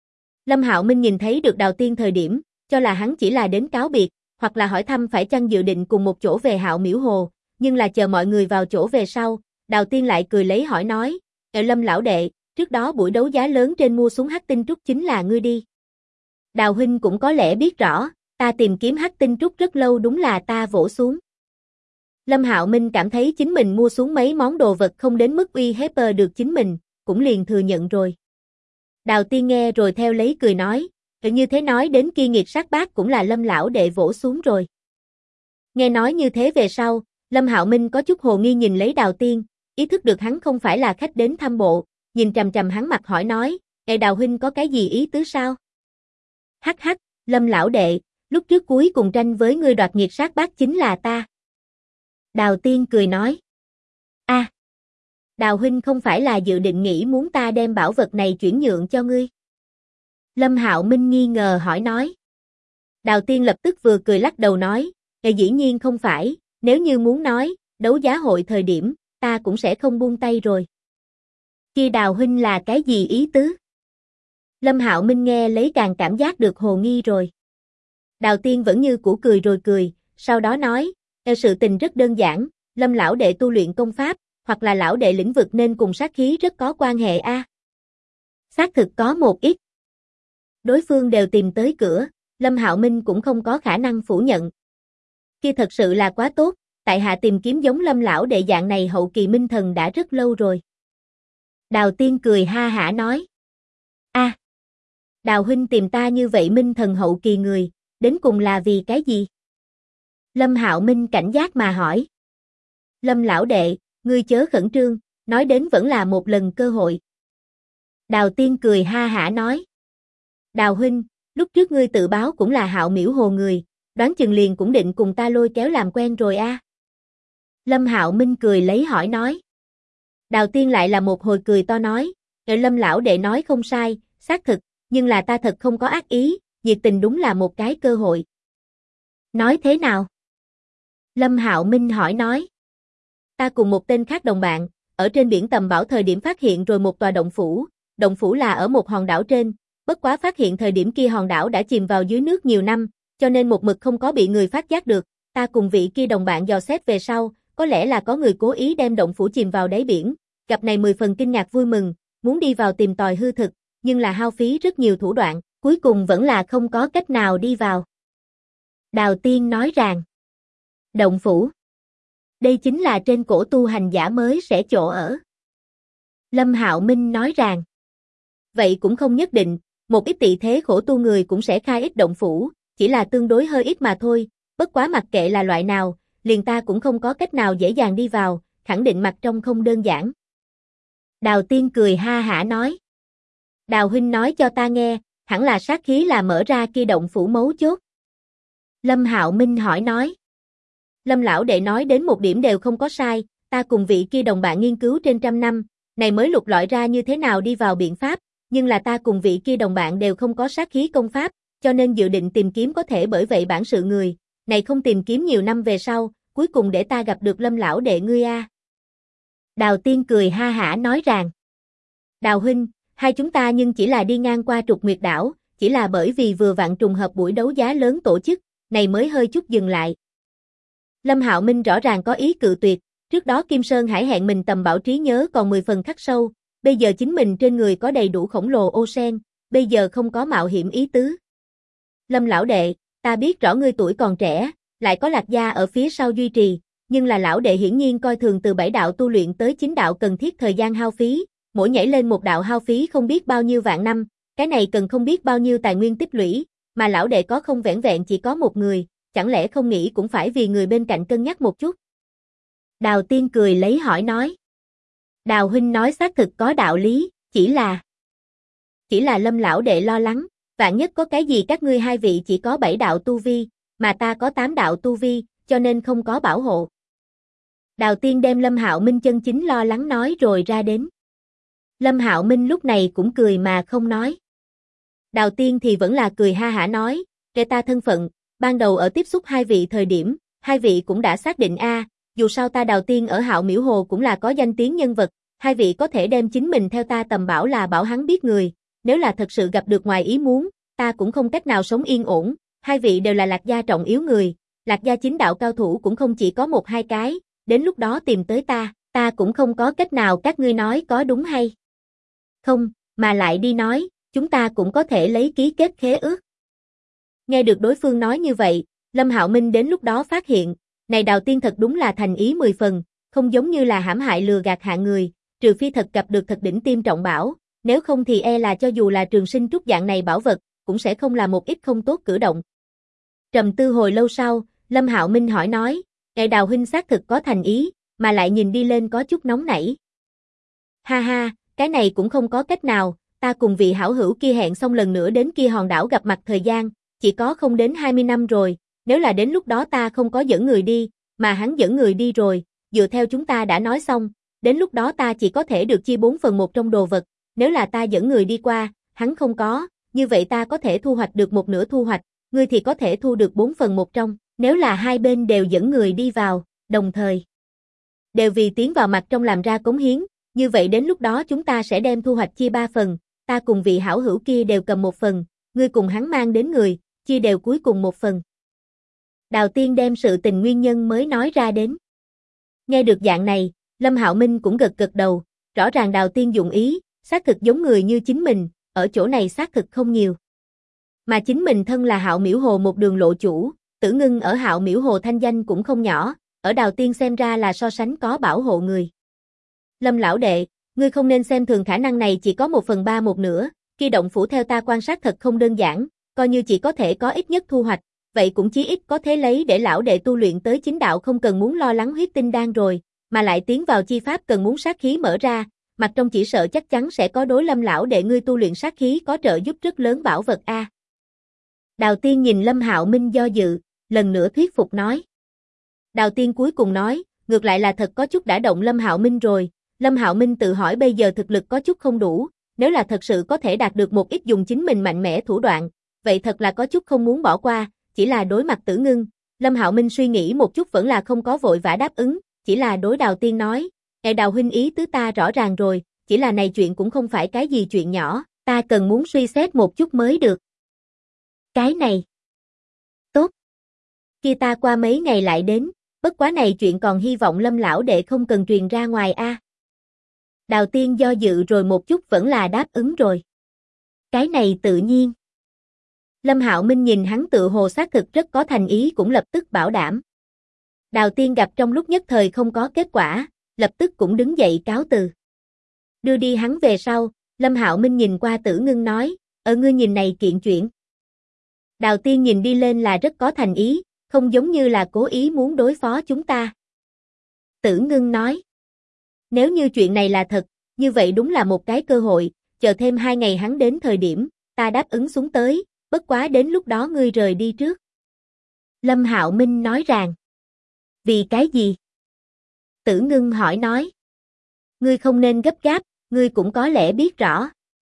Lâm Hạo Minh nhìn thấy được Đào Tiên thời điểm, cho là hắn chỉ là đến cáo biệt, hoặc là hỏi thăm phải chăng dự định cùng một chỗ về Hạo Miễu Hồ, nhưng là chờ mọi người vào chỗ về sau, Đào Tiên lại cười lấy hỏi nói, Lâm lão đệ, trước đó buổi đấu giá lớn trên mua xuống Hắc Tinh Trúc chính là ngươi đi. Đào huynh cũng có lẽ biết rõ, ta tìm kiếm Hắc Tinh Trúc rất lâu đúng là ta vỗ xuống. Lâm Hạo Minh cảm thấy chính mình mua xuống mấy món đồ vật không đến mức uy hiếp được chính mình, cũng liền thừa nhận rồi. Đào Tiên nghe rồi theo lấy cười nói, như thế nói đến kia nghiệt sát bác cũng là Lâm lão đệ vỗ xuống rồi. Nghe nói như thế về sau, Lâm Hạo Minh có chút hồ nghi nhìn lấy Đào Tiên, ý thức được hắn không phải là khách đến thăm bộ, nhìn chằm chằm hắn mặt hỏi nói, Đào huynh có cái gì ý tứ sao? Hắc hắc, Lâm lão đệ, lúc trước cuối cùng tranh với ngươi đoạt nghiệt sát bác chính là ta. Đào Tiên cười nói, Đào huynh không phải là dự định nghĩ muốn ta đem bảo vật này chuyển nhượng cho ngươi? Lâm Hạo Minh nghi ngờ hỏi nói. Đào Tiên lập tức vừa cười lắc đầu nói, dĩ nhiên không phải, nếu như muốn nói, đấu giá hội thời điểm, ta cũng sẽ không buông tay rồi. Kia Đào huynh là cái gì ý tứ? Lâm Hạo Minh nghe lấy càng cảm giác được hồ nghi rồi. Đào Tiên vẫn như cũ cười rồi cười, sau đó nói, sự tình rất đơn giản, Lâm lão đệ tu luyện công pháp, hoặc là lão đệ lĩnh vực nên cùng sát khí rất có quan hệ a. Xác thực có một ít. Đối phương đều tìm tới cửa, Lâm Hạo Minh cũng không có khả năng phủ nhận. Kia thật sự là quá tốt, tại hạ tìm kiếm giống Lâm lão đệ dạng này hậu kỳ minh thần đã rất lâu rồi. Đào Tiên cười ha hả nói. Đào huynh tìm ta như vậy minh thần hậu kỳ người, đến cùng là vì cái gì? Lâm Hạo Minh cảnh giác mà hỏi. Lâm lão đệ, ngươi chớ khẩn trương, nói đến vẫn là một lần cơ hội. Đào Tiên cười ha hả nói. Đào huynh, lúc trước ngươi tự báo cũng là Hạo Miễu Hồ người, đoán chừng liền cũng định cùng ta lôi kéo làm quen rồi a. Lâm Hạo Minh cười lấy hỏi nói. Đào Tiên lại là một hồi cười to nói, Lâm lão đệ nói không sai, xác thực, nhưng là ta thật không có ác ý, nhiệt tình đúng là một cái cơ hội. Nói thế nào? Lâm Hạo Minh hỏi nói. Ta cùng một tên khác đồng bạn, ở trên biển Tầm Bảo thời điểm phát hiện rồi một tòa động phủ là ở một hòn đảo trên, bất quá phát hiện thời điểm kia hòn đảo đã chìm vào dưới nước nhiều năm, cho nên một mực không có bị người phát giác được, ta cùng vị kia đồng bạn dò xét về sau, có lẽ là có người cố ý đem động phủ chìm vào đáy biển, gặp này 10 phần kinh ngạc vui mừng, muốn đi vào tìm tòi hư thực, nhưng là hao phí rất nhiều thủ đoạn, cuối cùng vẫn là không có cách nào đi vào. Đào Tiên nói rằng, động phủ, đây chính là trên cổ tu hành giả mới sẽ chỗ ở. Lâm Hạo Minh nói rằng, vậy cũng không nhất định, một ít tị thế khổ tu người cũng sẽ khai ít động phủ, chỉ là tương đối hơi ít mà thôi, bất quá mặc kệ là loại nào, liền ta cũng không có cách nào dễ dàng đi vào, khẳng định mặt trong không đơn giản. Đào Tiên cười ha hả nói, Đào huynh nói cho ta nghe, hẳn là sát khí là mở ra kia động phủ mấu chốt. Lâm Hạo Minh hỏi nói, Lâm lão đệ nói đến một điểm đều không có sai, ta cùng vị kia đồng bạn nghiên cứu trên trăm năm, này mới lục lọi ra như thế nào đi vào biện pháp, nhưng là ta cùng vị kia đồng bạn đều không có sát khí công pháp, cho nên dự định tìm kiếm có thể bởi vậy bản sự người, này không tìm kiếm nhiều năm về sau, cuối cùng để ta gặp được Lâm lão đệ ngươi a. Đào Tiên cười ha hả nói rằng, Đào huynh, hai chúng ta nhưng chỉ là đi ngang qua Trục Nguyệt đảo, chỉ là bởi vì vừa vặn trùng hợp buổi đấu giá lớn tổ chức, này mới hơi chút dừng lại. Lâm Hạo Minh rõ ràng có ý cự tuyệt, trước đó Kim Sơn Hải hẹn mình tầm bảo trí nhớ còn 10 phần khắc sâu, bây giờ chính mình trên người có đầy đủ khổng lồ ô sen, bây giờ không có mạo hiểm ý tứ. Lâm lão đệ, ta biết rõ ngươi tuổi còn trẻ, lại có Lạc gia ở phía sau duy trì, nhưng là lão đệ hiển nhiên coi thường từ 7 đạo tu luyện tới 9 đạo cần thiết thời gian hao phí, mỗi nhảy lên một đạo hao phí không biết bao nhiêu vạn năm, cái này cần không biết bao nhiêu tài nguyên tích lũy, mà lão đệ có không vẻn vẹn chỉ có một người, chẳng lẽ không nghĩ cũng phải vì người bên cạnh cân nhắc một chút. Đào Tiên cười lấy hỏi nói, Đào huynh nói xác thực có đạo lý, chỉ là Lâm lão đệ lo lắng, vạn nhất có cái gì các ngươi hai vị chỉ có 7 đạo tu vi, mà ta có 8 đạo tu vi, cho nên không có bảo hộ. Đào Tiên đem Lâm Hạo Minh chân chính lo lắng nói rồi ra đến. Lâm Hạo Minh lúc này cũng cười mà không nói. Đào Tiên thì vẫn là cười ha hả nói, kể ta thân phận, ban đầu ở tiếp xúc hai vị thời điểm, hai vị cũng đã xác định dù sao ta Đào Tiên ở Hạo Miễu Hồ cũng là có danh tiếng nhân vật, hai vị có thể đem chính mình theo ta tầm bảo là bảo hắn biết người, nếu là thật sự gặp được ngoài ý muốn, ta cũng không cách nào sống yên ổn, hai vị đều là Lạc gia trọng yếu người, Lạc gia chính đạo cao thủ cũng không chỉ có một hai cái, đến lúc đó tìm tới ta cũng không có cách nào các ngươi nói có đúng hay không, mà lại đi nói, chúng ta cũng có thể lấy ký kết khế ước. Nghe được đối phương nói như vậy, Lâm Hạo Minh đến lúc đó phát hiện, này Đào Tiên thật đúng là thành ý 10 phần, không giống như là hãm hại lừa gạt hạng người, trừ phi thật gặp được thật đỉnh tiêm trọng bảo, nếu không thì là cho dù là trường sinh trúc dạng này bảo vật, cũng sẽ không là một ít không tốt cử động. Trầm tư hồi lâu sau, Lâm Hạo Minh hỏi nói, ngài Đào huynh xác thực có thành ý, mà lại nhìn đi lên có chút nóng nảy. Ha ha, cái này cũng không có cách nào, ta cùng vị hảo hữu kia hẹn xong lần nữa đến kia hòn đảo gặp mặt thời gian, chỉ có không đến 20 năm rồi, nếu là đến lúc đó ta không có dẫn người đi, mà hắn dẫn người đi rồi, dựa theo chúng ta đã nói xong, đến lúc đó ta chỉ có thể được chia 4/1 trong đồ vật, nếu là ta dẫn người đi qua, hắn không có, như vậy ta có thể thu hoạch được một nửa thu hoạch, ngươi thì có thể thu được 4/1 trong, nếu là hai bên đều dẫn người đi vào, đồng thời đều vì tiến vào mặt trong làm ra cống hiến, như vậy đến lúc đó chúng ta sẽ đem thu hoạch chia 3 phần, ta cùng vị hảo hữu kia đều cầm 1 phần, ngươi cùng hắn mang đến người, chia đều cuối cùng 1 phần. Đào Tiên đem sự tình nguyên nhân mới nói ra đến. Nghe được dạng này, Lâm Hạo Minh cũng gật gật đầu, rõ ràng Đào Tiên dụng ý, xác thực giống người như chính mình, ở chỗ này xác thực không nhiều. Mà chính mình thân là Hạo Miễu Hồ một đường lộ chủ, Tử Ngưng ở Hạo Miễu Hồ thanh danh cũng không nhỏ, ở Đào Tiên xem ra là so sánh có bảo hộ người. Lâm lão đệ, ngươi không nên xem thường khả năng này chỉ có 1/3 một nửa, kia động phủ theo ta quan sát thật không đơn giản, coi như chỉ có thể có ít nhất thu hoạch, vậy cũng chí ít có thế lấy để lão đệ tu luyện tới chính đạo không cần muốn lo lắng huyết tinh đan rồi, mà lại tiến vào chi pháp cần muốn sát khí mở ra, mặt trong chỉ sợ chắc chắn sẽ có đối Lâm lão đệ ngươi tu luyện sát khí có trợ giúp rất lớn bảo vật a. Đào Tiên nhìn Lâm Hạo Minh do dự, lần nữa thuyết phục nói. Đào Tiên cuối cùng nói, ngược lại là thật có chút đã động Lâm Hạo Minh rồi, Lâm Hạo Minh tự hỏi bây giờ thực lực có chút không đủ, nếu là thật sự có thể đạt được một ít dùng chính mình mạnh mẽ thủ đoạn, vậy thật là có chút không muốn bỏ qua, chỉ là đối mặt Tử Ngưng, Lâm Hạo Minh suy nghĩ một chút vẫn là không có vội vã đáp ứng, chỉ là đối Đào Tiên nói, ngài Đào huynh ý tứ ta rõ ràng rồi, chỉ là này chuyện cũng không phải cái gì chuyện nhỏ, Ta cần muốn suy xét một chút mới được. Cái này. Tốt. Kia ta qua mấy ngày lại đến, bất quá này chuyện còn hy vọng Lâm lão đệ không cần truyền ra ngoài a. Đào Tiên do dự rồi một chút vẫn là đáp ứng rồi. Cái này tự nhiên. Lâm Hạo Minh nhìn hắn tự hồ xác thực rất có thành ý cũng lập tức bảo đảm. Đào Tiên gặp trong lúc nhất thời không có kết quả, lập tức cũng đứng dậy cáo từ. Đưa đi hắn về sau, Lâm Hạo Minh nhìn qua Tử Ngưng nói, ngươi nhìn này kiện chuyện. Đào Tiên nhìn đi lên là rất có thành ý, không giống như là cố ý muốn đối phó chúng ta. Tử Ngưng nói, nếu như chuyện này là thật, như vậy đúng là một cái cơ hội, chờ thêm 2 ngày hắn đến thời điểm, ta đáp ứng xuống tới, bất quá đến lúc đó ngươi rời đi trước. Lâm Hạo Minh nói rằng, vì cái gì? Tử Ngưng hỏi nói, ngươi không nên gấp gáp, ngươi cũng có lẽ biết rõ.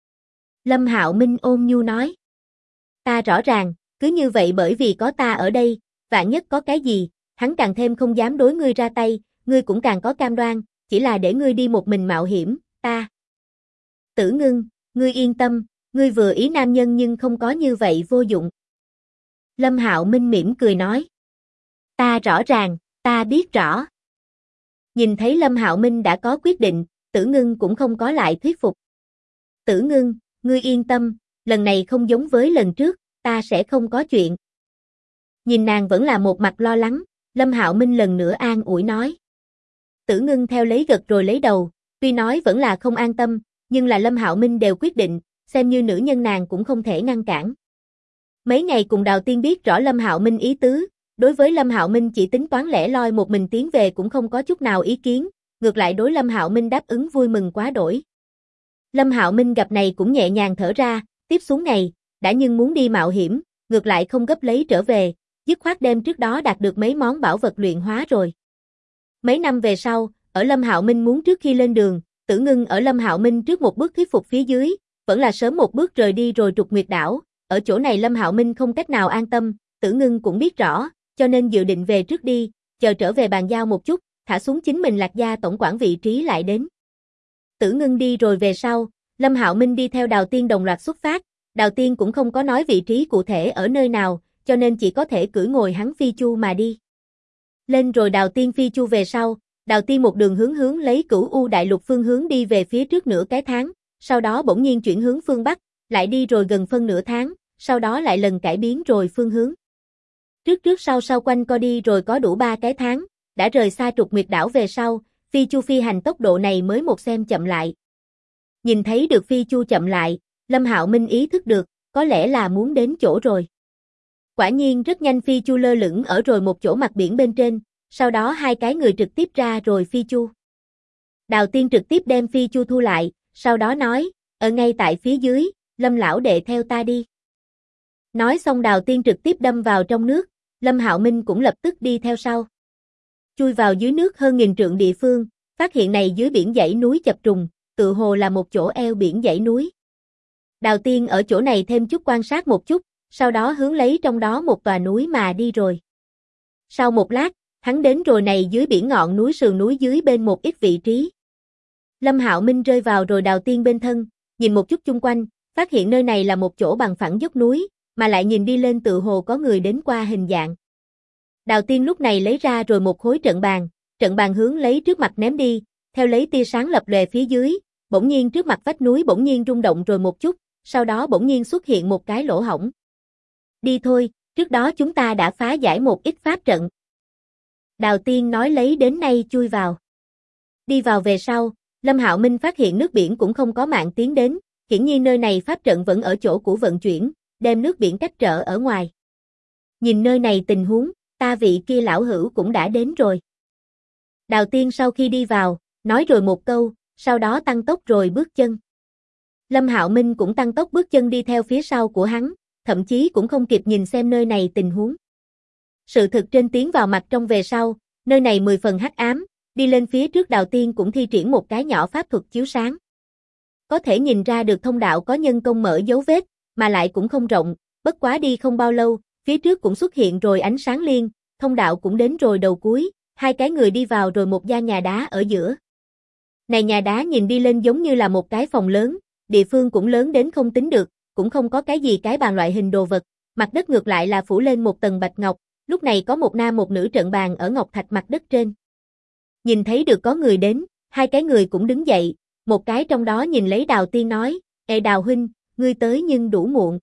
Lâm Hạo Minh ôn nhu nói, ta rõ ràng, cứ như vậy bởi vì có ta ở đây, vạn nhất có cái gì, hắn càng thêm không dám đối ngươi ra tay, ngươi cũng càng có cam đoan, chỉ là để ngươi đi một mình mạo hiểm, ta. Tử Ngưng, ngươi yên tâm, ngươi vừa ý nam nhân nhưng không có như vậy vô dụng. Lâm Hạo Minh mỉm cười nói, ta rõ ràng, ta biết rõ. Nhìn thấy Lâm Hạo Minh đã có quyết định, Tử Ngưng cũng không có lại thuyết phục. Tử Ngưng, ngươi yên tâm, lần này không giống với lần trước, ta sẽ không có chuyện. Nhìn nàng vẫn là một mặt lo lắng, Lâm Hạo Minh lần nữa an ủi nói. Tử Ngưng theo lấy gật rồi lấy đầu, tuy nói vẫn là không an tâm, nhưng là Lâm Hạo Minh đều quyết định, xem như nữ nhân nàng cũng không thể ngăn cản. Mấy ngày cùng Đào Tiên biết rõ Lâm Hạo Minh ý tứ, đối với Lâm Hạo Minh chỉ tính toán lẻ loi một mình tiến về cũng không có chút nào ý kiến, ngược lại đối Lâm Hạo Minh đáp ứng vui mừng quá đổi. Lâm Hạo Minh gặp này cũng nhẹ nhàng thở ra, tiếp xuống ngày, đã nhưng muốn đi mạo hiểm, ngược lại không gấp lấy trở về, dứt khoát đem trước đó đạt được mấy món bảo vật luyện hóa rồi. Mấy năm về sau, ở Lâm Hạo Minh muốn trước khi lên đường, Tử Ngưng ở Lâm Hạo Minh trước một bước thuyết phục phía dưới, vẫn là sớm một bước rời đi rồi Trục Nguyệt đảo, ở chỗ này Lâm Hạo Minh không cách nào an tâm, Tử Ngưng cũng biết rõ, cho nên dự định về trước đi, chờ trở về bàn giao một chút, thả xuống chính mình Lạc gia tổng quản vị trí lại đến. Tử Ngưng đi rồi về sau, Lâm Hạo Minh đi theo Đào Tiên đồng loạt xuất phát, Đào Tiên cũng không có nói vị trí cụ thể ở nơi nào, cho nên chỉ có thể cưỡi ngồi hắn phi chu mà đi. Lên rồi Đào Tiên phi chu về sau, Đào Tiên một đường hướng lấy Cửu U đại lục phương hướng đi về phía trước nửa cái tháng, sau đó bỗng nhiên chuyển hướng phương Bắc, lại đi rồi gần phân nửa tháng, sau đó lại lần cải biến rồi phương hướng. Trước sau quanh co đi rồi có đủ 3 cái tháng, đã rời xa Trục Nguyệt đảo về sau, phi chu phi hành tốc độ này mới một xem chậm lại. Nhìn thấy được phi chu chậm lại, Lâm Hạo Minh ý thức được, có lẽ là muốn đến chỗ rồi. Quả nhiên rất nhanh phi chu lơ lửng ở rồi một chỗ mặt biển bên trên, sau đó 2 cái người trực tiếp ra rồi phi chu. Đào Tiên trực tiếp đem phi chu thu lại, sau đó nói, ở ngay tại phía dưới, Lâm lão đệ theo ta đi. Nói xong Đào Tiên trực tiếp đâm vào trong nước, Lâm Hạo Minh cũng lập tức đi theo sau. Chui vào dưới nước hơn 1000 trượng địa phương, phát hiện này dưới biển dãy núi chập trùng, tự hồ là một chỗ eo biển dãy núi. Đào Tiên ở chỗ này thêm chút quan sát một chút, sau đó hướng lấy trong đó một tòa núi mà đi rồi. Sau một lát, hắn đến rồi này dưới biển ngọn núi sườn núi dưới bên một ít vị trí. Lâm Hạo Minh rơi vào rồi Đào Tiên bên thân, nhìn một chút chung quanh, phát hiện nơi này là một chỗ bằng phẳng dốc núi, mà lại nhìn đi lên tự hồ có người đến qua hình dạng. Đào Tiên lúc này lấy ra rồi một khối trận bàn hướng lấy trước mặt ném đi, theo lấy tia sáng lập lòe phía dưới, bỗng nhiên trước mặt vách núi bỗng nhiên rung động rồi một chút, sau đó bỗng nhiên xuất hiện một cái lỗ hổng. Đi thôi, trước đó chúng ta đã phá giải một ít pháp trận. Đào Tiên nói lấy đến nay chui vào. Đi vào về sau, Lâm Hạo Minh phát hiện nước biển cũng không có mạng tiến đến, hiển nhiên nơi này pháp trận vẫn ở chỗ của vận chuyển, đem nước biển cách trở ở ngoài. Nhìn nơi này tình huống, ta vị kia lão hữu cũng đã đến rồi. Đào Tiên sau khi đi vào, nói rồi một câu, sau đó tăng tốc rồi bước chân. Lâm Hạo Minh cũng tăng tốc bước chân đi theo phía sau của hắn, thậm chí cũng không kịp nhìn xem nơi này tình huống. Sự thực trên tiến vào mặt trong về sau, nơi này 10 phần hắc ám, đi lên phía trước Đào Tiên cũng thi triển một cái nhỏ pháp thuật chiếu sáng. Có thể nhìn ra được thông đạo có nhân công mở dấu vết, mà lại cũng không rộng, bất quá đi không bao lâu, phía trước cũng xuất hiện rồi ánh sáng liên, thông đạo cũng đến rồi đầu cuối, 2 cái người đi vào rồi một gian nhà đá ở giữa. Này nhà đá nhìn đi lên giống như là một cái phòng lớn, địa phương cũng lớn đến không tính được, cũng không có cái gì cái bàn loại hình đồ vật, mặt đất ngược lại là phủ lên một tầng bạch ngọc, lúc này có một nam một nữ trận bàn ở ngọc thạch mặt đất trên. Nhìn thấy được có người đến, hai cái người cũng đứng dậy, một cái trong đó nhìn lấy Đào Tiên nói, Ê Đào huynh, ngươi tới nhưng đủ muộn.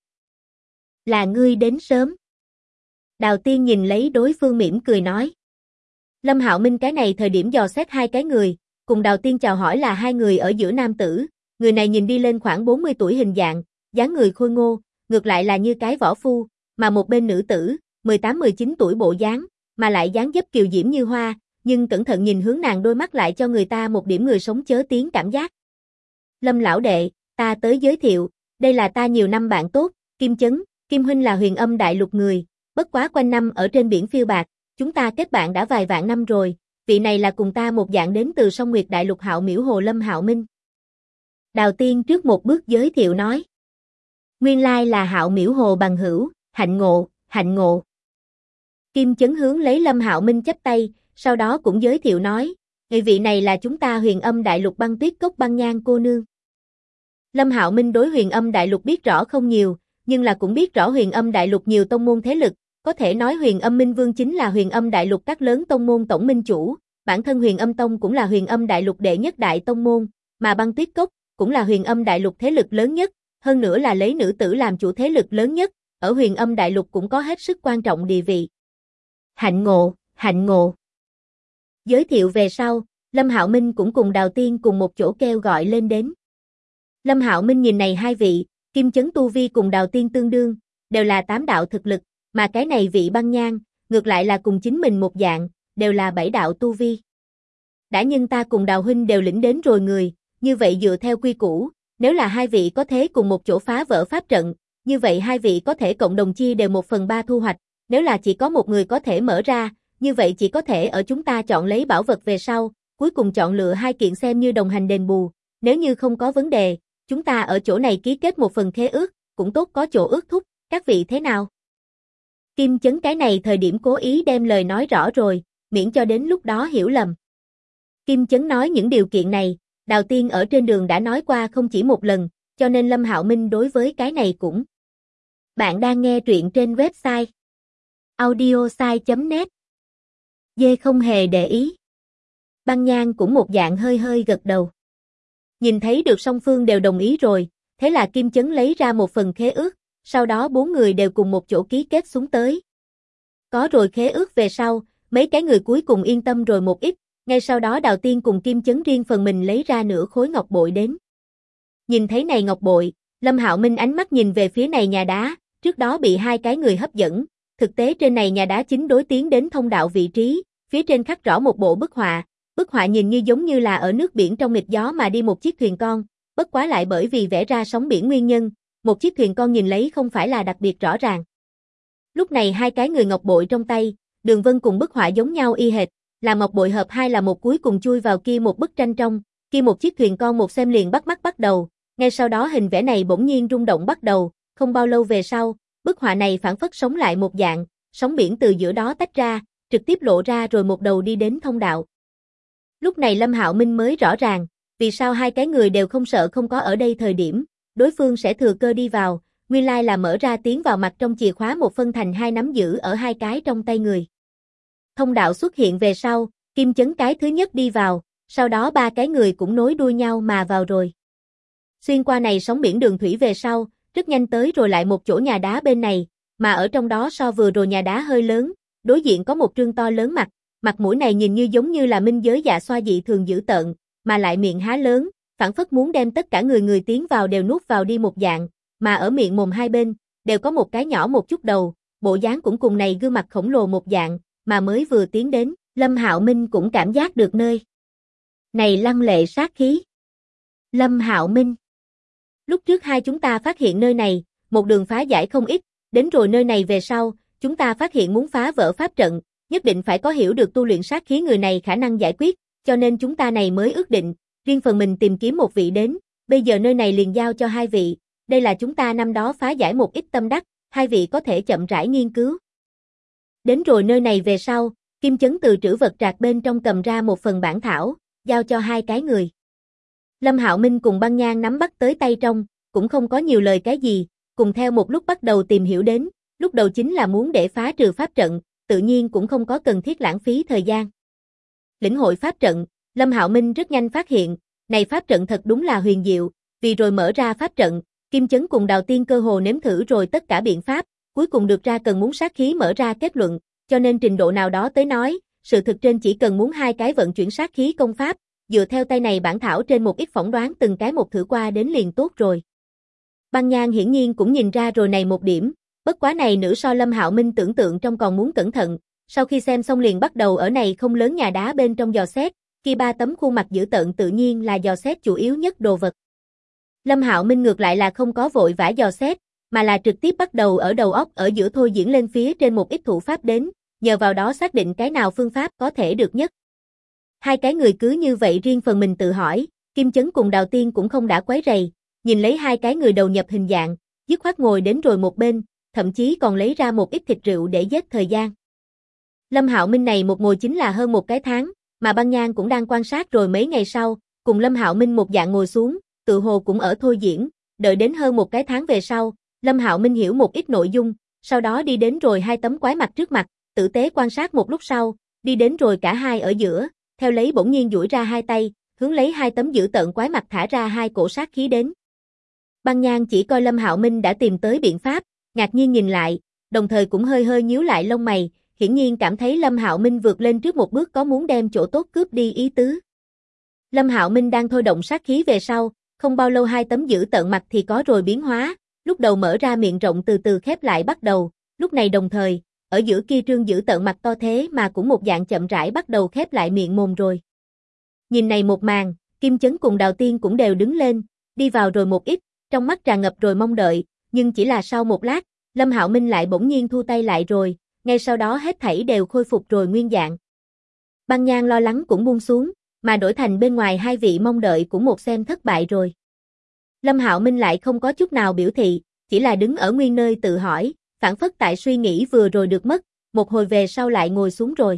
Là ngươi đến sớm. Đào Tiên nhìn lấy đối phương mỉm cười nói. Lâm Hạo Minh cái này thời điểm dò xét hai cái người, cùng Đào Tiên chào hỏi là hai người ở giữa nam tử, người này nhìn đi lên khoảng 40 tuổi hình dạng, dáng người khôi ngô, ngược lại là như cái võ phu, mà một bên nữ tử, 18-19 tuổi bộ dáng, mà lại dáng dấp kiều diễm như hoa, nhưng cẩn thận nhìn hướng nàng đôi mắt lại cho người ta một điểm người sống chớ tiếng cảm giác. Lâm lão đệ, ta tới giới thiệu, đây là ta nhiều năm bạn tốt, Kim Chấn, Kim huynh là Huyền Âm Đại Lục người, bất quá quanh năm ở trên biển phiêu bạc, chúng ta kết bạn đã vài vạn năm rồi, vị này là cùng ta một dạng đến từ Song Nguyệt Đại Lục Hạo Miễu Hồ Lâm Hạo Minh. Đào Tiên trước một bước giới thiệu nói. Nguyên lai là Hạo Miễu Hồ bằng hữu, hạnh ngộ, hạnh ngộ. Kim Chấn hướng lấy Lâm Hạo Minh chắp tay, sau đó cũng giới thiệu nói, người vị này là chúng ta Huyền Âm Đại Lục Băng Tuyết Cốc Băng Nhan cô nương. Lâm Hạo Minh đối Huyền Âm Đại Lục biết rõ không nhiều, nhưng là cũng biết rõ Huyền Âm Đại Lục nhiều tông môn thế lực, có thể nói Huyền Âm Minh Vương chính là Huyền Âm Đại Lục các lớn tông môn tổng minh chủ, bản thân Huyền Âm Tông cũng là Huyền Âm Đại Lục đệ nhất đại tông môn, mà Băng Tuyết Cốc cũng là Huyền Âm Đại Lục thế lực lớn nhất, hơn nữa là lấy nữ tử làm chủ thế lực lớn nhất, ở Huyền Âm Đại Lục cũng có hết sức quan trọng địa vị. Hạnh ngộ, hạnh ngộ. Giới thiệu về sau, Lâm Hạo Minh cũng cùng Đào Tiên cùng một chỗ kêu gọi lên đến. Lâm Hạo Minh nhìn này hai vị, Kim Chấn tu vi cùng Đào Tiên tương đương, đều là 8 đạo thực lực, mà cái này vị Băng Nhan, ngược lại là cùng chính mình một dạng, đều là 7 đạo tu vi. Đã nhưng ta cùng Đào huynh đều lĩnh đến rồi người, như vậy dựa theo quy củ, nếu là hai vị có thế cùng một chỗ phá vỡ pháp trận, như vậy hai vị có thể cộng đồng chia đều 1/3 thu hoạch, nếu là chỉ có một người có thể mở ra, như vậy chỉ có thể ở chúng ta chọn lấy bảo vật về sau, cuối cùng chọn lựa 2 kiện xem như đồng hành đền bù, nếu như không có vấn đề, chúng ta ở chỗ này ký kết một phần khế ước, cũng tốt có chỗ ước thúc, các vị thế nào? Kim Chấn cái này thời điểm cố ý đem lời nói rõ rồi, miễn cho đến lúc đó hiểu lầm. Kim Chấn nói những điều kiện này, Đào Tiên ở trên đường đã nói qua không chỉ một lần, cho nên Lâm Hạo Minh đối với cái này cũng. Bạn đang nghe truyện trên website audiosai.net. Dê không hề để ý. Băng Nhan cũng một dạng hơi hơi gật đầu. Nhìn thấy được song phương đều đồng ý rồi, thế là Kim Chấn lấy ra một phần khế ước, sau đó 4 người đều cùng một chỗ ký kết xuống tới. Có rồi khế ước về sau, mấy cái người cuối cùng yên tâm rồi một ít, ngay sau đó Đào Tiên cùng Kim Chấn riêng phần mình lấy ra nửa khối ngọc bội đến. Nhìn thấy này ngọc bội, Lâm Hạo Minh ánh mắt nhìn về phía này nhà đá, trước đó bị hai cái người hấp dẫn, thực tế trên này nhà đá chính đối tiến đến thông đạo vị trí, phía trên khắc rõ một bộ bức họa nhìn như giống như là ở nước biển trong nghịch gió mà đi một chiếc thuyền con, bất quá lại bởi vì vẽ ra sóng biển nguyên nhân, một chiếc thuyền con nhìn lấy không phải là đặc biệt rõ ràng. Lúc này hai cái người ngọc bội trong tay, đường vân cùng bức họa giống nhau y hệt, là ngọc bội hợp hai là một cuối cùng chui vào kia một bức tranh trong, kia một chiếc thuyền con một xem liền bắt mắt bắt đầu, ngay sau đó hình vẽ này bỗng nhiên rung động bắt đầu, không bao lâu về sau, bức họa này phản phất sống lại một dạng, sóng biển từ giữa đó tách ra, trực tiếp lộ ra rồi một đầu đi đến thông đạo. Lúc này Lâm Hạo Minh mới rõ ràng, vì sao hai cái người đều không sợ không có ở đây thời điểm, đối phương sẽ thừa cơ đi vào, nguyên lai là mở ra tiến vào mặt trong chìa khóa một phân thành 2 nắm giữ ở 2 cái trong tay người. Thông đạo xuất hiện về sau, Kim Chấn cái thứ nhất đi vào, sau đó 3 cái người cũng nối đuôi nhau mà vào rồi. Xuyên qua này sóng biển đường thủy về sau, rất nhanh tới rồi lại một chỗ nhà đá bên này, mà ở trong đó so vừa rồi nhà đá hơi lớn, đối diện có một trương to lớn mặt mũi này nhìn như giống như là minh giới dạ xoa dị thường dữ tợn, mà lại miệng há lớn, phảng phất muốn đem tất cả người tiến vào đều nuốt vào đi một dạng, mà ở miệng mồm hai bên, đều có một cái nhỏ một chút đầu, bộ dáng cũng cùng này gương mặt khổng lồ một dạng, mà mới vừa tiến đến, Lâm Hạo Minh cũng cảm giác được nơi này lăng lệ sát khí. Lâm Hạo Minh, lúc trước hai chúng ta phát hiện nơi này, một đường phá giải không ít, đến rồi nơi này về sau, chúng ta phát hiện muốn phá vỡ pháp trận, nhất định phải có hiểu được tu luyện sát khí người này khả năng giải quyết, cho nên chúng ta này mới ước định, riêng phần mình tìm kiếm một vị đến, bây giờ nơi này liền giao cho hai vị, đây là chúng ta năm đó phá giải một ít tâm đắc, hai vị có thể chậm rãi nghiên cứu. Đến rồi nơi này về sau, Kim Chấn từ trữ vật trạc bên trong cầm ra một phần bản thảo, giao cho hai cái người. Lâm Hạo Minh cùng Băng Nhan nắm bắt tới tay trong, cũng không có nhiều lời cái gì, cùng theo một lúc bắt đầu tìm hiểu đến, lúc đầu chính là muốn để phá trừ pháp trận, tự nhiên cũng không có cần thiết lãng phí thời gian. Lĩnh hội pháp trận, Lâm Hạo Minh rất nhanh phát hiện, này pháp trận thật đúng là huyền diệu, vì rồi mở ra pháp trận, Kim Chấn cùng Đào Tiên cơ hồ nếm thử rồi tất cả biện pháp, cuối cùng được ra cần muốn sát khí mở ra kết luận, cho nên trình độ nào đó tới nói, sự thực trên chỉ cần muốn hai cái vận chuyển sát khí công pháp, dựa theo tay này bản thảo trên một ít phỏng đoán từng cái một thử qua đến liền tốt rồi. Băng Nhan hiển nhiên cũng nhìn ra rồi này một điểm, bất quá này nữ so Lâm Hạo Minh tưởng tượng trong còn muốn cẩn thận, sau khi xem xong liền bắt đầu ở này không lớn nhà đá bên trong dò xét, khi ba tấm khuôn mặt dữ tợn tự nhiên là dò xét chủ yếu nhất đồ vật. Lâm Hạo Minh ngược lại là không có vội vã dò xét, mà là trực tiếp bắt đầu ở đầu óc ở giữa thôi diễn lên phía trên một ít thủ pháp đến, nhờ vào đó xác định cái nào phương pháp có thể được nhất. Hai cái người cứ như vậy riêng phần mình tự hỏi, Kim Chấn cùng Đào Tiên cũng không đã quấy rầy, nhìn lấy hai cái người đầu nhập hình dạng, dứt khoát ngồi đến rồi một bên, thậm chí còn lấy ra một ít thịt rượu để giết thời gian. Lâm Hạo Minh này một ngồi chính là hơn một cái tháng, mà Băng Nhan cũng đang quan sát rồi mấy ngày sau, cùng Lâm Hạo Minh một dạng ngồi xuống, tự hồ cũng ở thôi diễn, đợi đến hơn một cái tháng về sau, Lâm Hạo Minh hiểu một ít nội dung, sau đó đi đến rồi hai tấm quái mặt trước mặt, tử tế quan sát một lúc sau, đi đến rồi cả hai ở giữa, theo lấy bỗng nhiên duỗi ra hai tay, hướng lấy hai tấm dữ tợn quái mặt thả ra hai cổ sát khí đến. Băng Nhan chỉ coi Lâm Hạo Minh đã tìm tới biện pháp, ngạc nhiên nhìn lại, đồng thời cũng hơi hơi nhíu lại lông mày, hiển nhiên cảm thấy Lâm Hạo Minh vượt lên trước một bước có muốn đem chỗ tốt cướp đi ý tứ. Lâm Hạo Minh đang thôi động sát khí về sau, không bao lâu hai tấm dữ tợn mặt thì có rồi biến hóa, lúc đầu mở ra miệng rộng từ từ khép lại bắt đầu, lúc này đồng thời, ở giữa kia trương dữ tợn mặt to thế mà cũng một dạng chậm rãi bắt đầu khép lại miệng mồm rồi. Nhìn này một màn, Kim Chấn cùng Đào Tiên cũng đều đứng lên, đi vào rồi một ít, trong mắt tràn ngập rồi mong đợi, nhưng chỉ là sau một lát, Lâm Hạo Minh lại bỗng nhiên thu tay lại rồi, ngay sau đó hết thảy đều khôi phục rồi nguyên dạng. Băng Nhan lo lắng cũng buông xuống, mà đổi thành bên ngoài hai vị mong đợi cũng một xem thất bại rồi. Lâm Hạo Minh lại không có chút nào biểu thị, chỉ là đứng ở nguyên nơi tự hỏi, phản phất tại suy nghĩ vừa rồi được mất, một hồi về sau lại ngồi xuống rồi.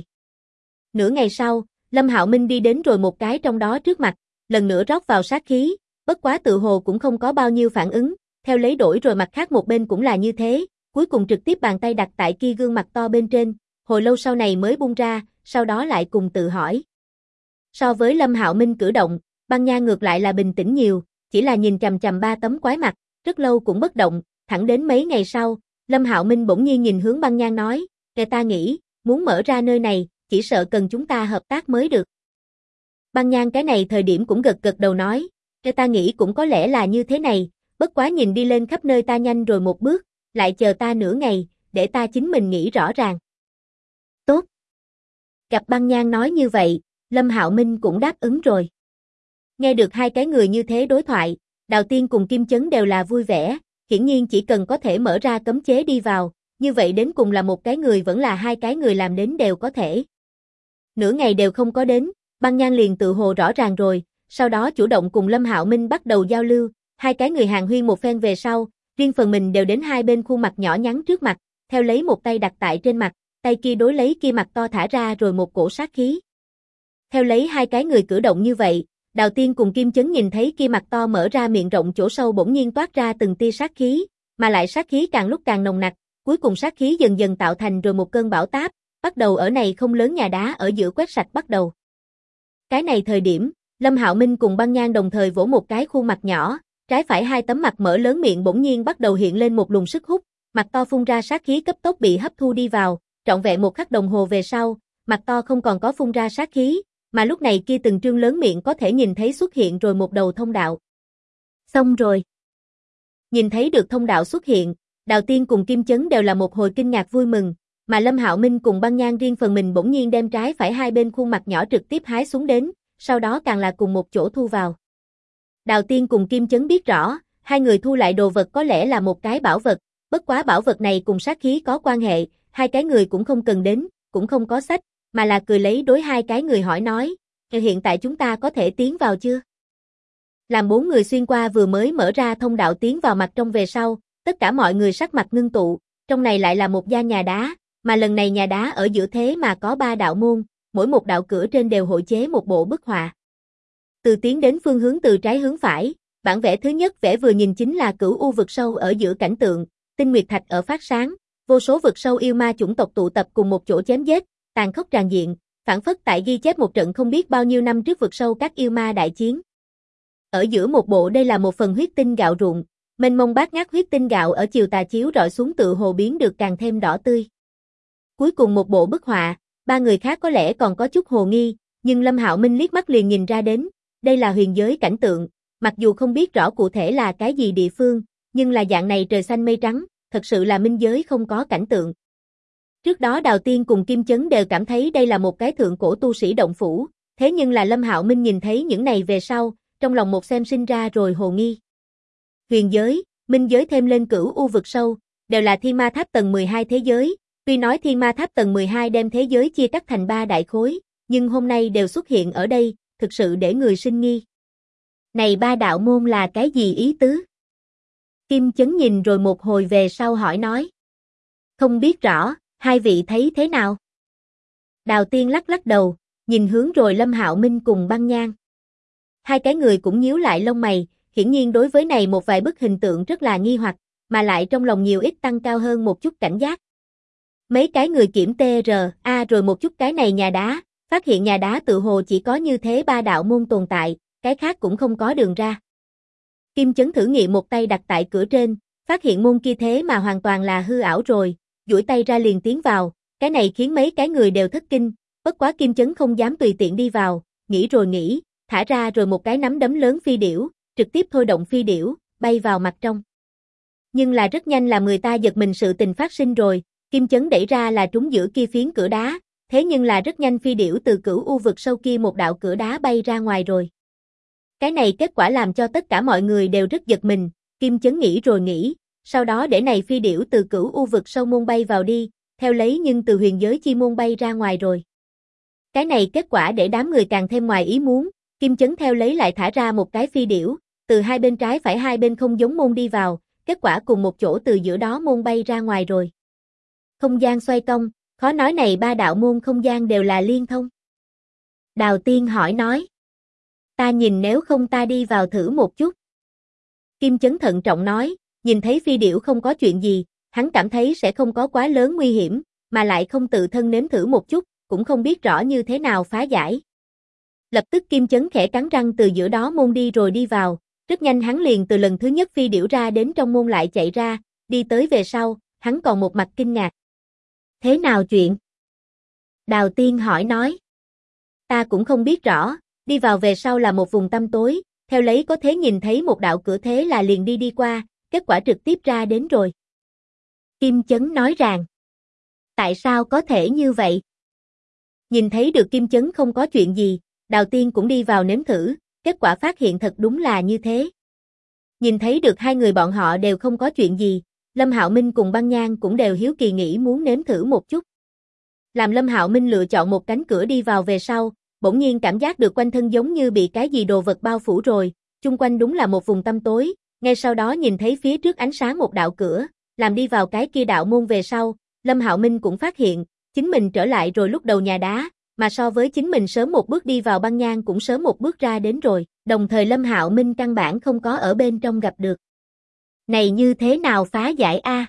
Nửa ngày sau, Lâm Hạo Minh đi đến rồi một cái trong đó trước mặt, lần nữa rót vào sát khí, bất quá tự hồ cũng không có bao nhiêu phản ứng, theo lấy đổi rồi mặt khác một bên cũng là như thế, cuối cùng trực tiếp bàn tay đặt tại kia gương mặt to bên trên, hồi lâu sau này mới buông ra, sau đó lại cùng tự hỏi. So với Lâm Hạo Minh cử động, Băng Nhan ngược lại là bình tĩnh nhiều, chỉ là nhìn chằm chằm ba tấm quái mặt, rất lâu cũng bất động, thẳng đến mấy ngày sau, Lâm Hạo Minh bỗng nhiên nhìn hướng Băng Nhan nói, "Kẻ ta nghĩ, muốn mở ra nơi này, chỉ sợ cần chúng ta hợp tác mới được." Băng Nhan cái này thời điểm cũng gật gật đầu nói, "Kẻ ta nghĩ cũng có lẽ là như thế này, bất quá nhìn đi lên khắp nơi ta nhanh rồi một bước, lại chờ ta nửa ngày, để ta chính mình nghĩ rõ ràng." Tốt. Gặp Băng Nhan nói như vậy, Lâm Hạo Minh cũng đáp ứng rồi. Nghe được hai cái người như thế đối thoại, Đào Tiên cùng Kim Chấn đều là vui vẻ, hiển nhiên chỉ cần có thể mở ra cấm chế đi vào, như vậy đến cùng là một cái người vẫn là hai cái người làm đến đều có thể. Nửa ngày đều không có đến, Băng Nhan liền tự hồ rõ ràng rồi, sau đó chủ động cùng Lâm Hạo Minh bắt đầu giao lưu, hai cái người hàng huyên một phen về sau, riêng phần mình đều đến hai bên khuôn mặt nhỏ nhắn trước mặt, theo lấy một tay đặt tại trên mặt, tay kia đối lấy kia mặt to thả ra rồi một cổ sát khí. Theo lấy hai cái người cử động như vậy, Đào Tiên cùng Kim Chấn nhìn thấy kia mặt to mở ra miệng rộng chỗ sâu bỗng nhiên toát ra từng tia sát khí, mà lại sát khí càng lúc càng nồng nặc, cuối cùng sát khí dần dần tạo thành rồi một cơn bão táp, bắt đầu ở này không lớn nhà đá ở giữa quét sạch bắt đầu. Cái này thời điểm, Lâm Hạo Minh cùng Băng Nhan đồng thời vỗ một cái khuôn mặt nhỏ, trái phải hai tấm mặt mở lớn miệng bỗng nhiên bắt đầu hiện lên một luồng sức hút, mặt to phun ra sát khí cấp tốc bị hấp thu đi vào, trọn vẹn một khắc đồng hồ về sau, mặt to không còn có phun ra sát khí, mà lúc này kia từng trương lớn miệng có thể nhìn thấy xuất hiện rồi một đầu thông đạo. Xong rồi. Nhìn thấy được thông đạo xuất hiện, Đào Tiên cùng Kim Chấn đều là một hồi kinh ngạc vui mừng, mà Lâm Hạo Minh cùng Băng Nhan riêng phần mình bỗng nhiên đem trái phải hai bên khuôn mặt nhỏ trực tiếp hái xuống đến, sau đó càng là cùng một chỗ thu vào. Đào Tiên cùng Kim Chấn biết rõ, hai người thu lại đồ vật có lẽ là một cái bảo vật, bất quá bảo vật này cùng sát khí có quan hệ, hai cái người cũng không cần đến, cũng không có sách, mà là cười lấy đối hai cái người hỏi nói, hiện tại chúng ta có thể tiến vào chưa? Làm bốn người xuyên qua vừa mới mở ra thông đạo tiến vào mặt trong về sau, tất cả mọi người sắc mặt ngưng tụ, trong này lại là một gian nhà đá, mà lần này nhà đá ở giữa thế mà có ba đạo môn, mỗi một đạo cửa trên đều hội chế một bộ bức họa. Từ tiến đến phương hướng từ trái hướng phải, bản vẽ thứ nhất vẽ vừa nhìn chính là cửu u vực sâu ở giữa cảnh tượng, tinh nguyệt thạch ở phát sáng, vô số vực sâu yêu ma chủng tộc tụ tập cùng một chỗ chém giết, tàn khốc tràn diện, phảng phất tại ghi chép một trận không biết bao nhiêu năm trước vực sâu các yêu ma đại chiến. Ở giữa một bộ đây là một phần huyết tinh gạo ruộng, mênh mông bát ngát huyết tinh gạo ở chiều tà chiếu rọi xuống tự hồ biến được càng thêm đỏ tươi. Cuối cùng một bộ bức họa, ba người khác có lẽ còn có chút hồ nghi, nhưng Lâm Hạo Minh liếc mắt liền nhìn ra đến, đây là huyền giới cảnh tượng, mặc dù không biết rõ cụ thể là cái gì địa phương, nhưng là dạng này trời xanh mây trắng, thật sự là minh giới không có cảnh tượng. Trước đó Đào Tiên cùng Kim Chấn đều cảm thấy đây là một cái thượng cổ tu sĩ động phủ, thế nhưng là Lâm Hạo Minh nhìn thấy những này về sau, trong lòng một xem sinh ra rồi hồ nghi. Huyền giới, minh giới thêm lên cửu u vực sâu, đều là thiên ma tháp tầng 12 thế giới, tuy nói thiên ma tháp tầng 12 đem thế giới chia cắt thành 3 đại khối, nhưng hôm nay đều xuất hiện ở đây, thực sự để người sinh nghi. Này ba đạo môn là cái gì ý tứ? Kim Chấn nhìn rồi một hồi về sau hỏi nói. Không biết rõ, hai vị thấy thế nào? Đào Tiên lắc lắc đầu, nhìn hướng rồi Lâm Hạo Minh cùng Băng Nhan. Hai cái người cũng nhíu lại lông mày, hiển nhiên đối với này một vài bức hình tượng rất là nghi hoặc, mà lại trong lòng nhiều ít tăng cao hơn một chút cảnh giác. Mấy cái người kiểm TRA rồi một chút cái này nhà đá, phát hiện nhà đá tự hồ chỉ có như thế ba đạo môn tồn tại, cái khác cũng không có đường ra. Kim Chấn thử nghiệm một tay đặt tại cửa trên, phát hiện môn kia thế mà hoàn toàn là hư ảo rồi, duỗi tay ra liền tiến vào, cái này khiến mấy cái người đều thất kinh, bất quá Kim Chấn không dám tùy tiện đi vào, nghĩ rồi nghĩ, thả ra rồi một cái nắm đấm lớn phi điểu, trực tiếp thôi động phi điểu, bay vào mặt trong. Nhưng là rất nhanh là người ta giật mình sự tình phát sinh rồi, Kim Chấn đẩy ra là trúng giữa kia phiến cửa đá, thế nhưng là rất nhanh phi điểu từ cửu u vực sâu kia một đạo cửa đá bay ra ngoài rồi. Cái này kết quả làm cho tất cả mọi người đều rất giật mình, Kim Chấn nghĩ rồi nghĩ, sau đó để này phi điểu từ cửu u vực sâu môn bay vào đi, theo lấy nhưng từ huyền giới chi môn bay ra ngoài rồi. Cái này kết quả để đám người càng thêm ngoài ý muốn, Kim Chấn theo lấy lại thả ra một cái phi điểu, từ hai bên trái phải hai bên không giống môn đi vào, kết quả cùng một chỗ từ giữa đó môn bay ra ngoài rồi. Không gian xoay cong, khó nói này ba đạo môn không gian đều là liên thông. Đào Tiên hỏi nói. Ta nhìn nếu không ta đi vào thử một chút. Kim Chấn thận trọng nói, nhìn thấy phi điểu không có chuyện gì, hắn cảm thấy sẽ không có quá lớn nguy hiểm, mà lại không tự thân nếm thử một chút, cũng không biết rõ như thế nào phá giải. Lập tức Kim Chấn khẽ cắn răng từ giữa đó môn đi rồi đi vào, rất nhanh hắn liền từ lần thứ nhất phi điểu ra đến trong môn lại chạy ra, đi tới về sau, hắn còn một mặt kinh ngạc. Thế nào chuyện? Đào Tiên hỏi nói. Ta cũng không biết rõ, đi vào về sau là một vùng tăm tối, theo lấy có thể nhìn thấy một đạo cửa thế là liền đi qua, kết quả trực tiếp ra đến rồi. Kim Chấn nói rằng. Tại sao có thể như vậy? Nhìn thấy được Kim Chấn không có chuyện gì, Đào Tiên cũng đi vào nếm thử, kết quả phát hiện thật đúng là như thế. Nhìn thấy được hai người bọn họ đều không có chuyện gì, Lâm Hạo Minh cùng Băng Nhan cũng đều hiếu kỳ nghĩ muốn nếm thử một chút. Làm Lâm Hạo Minh lựa chọn một cánh cửa đi vào về sau, bỗng nhiên cảm giác được quanh thân giống như bị cái gì đồ vật bao phủ rồi, chung quanh đúng là một vùng tăm tối, ngay sau đó nhìn thấy phía trước ánh sáng một đạo cửa, làm đi vào cái kia đạo môn về sau, Lâm Hạo Minh cũng phát hiện, chính mình trở lại rồi lúc đầu nhà đá, mà so với chính mình sớm một bước đi vào Băng Nhan cũng sớm một bước ra đến rồi, đồng thời Lâm Hạo Minh căn bản không có ở bên trong gặp được. Này như thế nào phá giải a?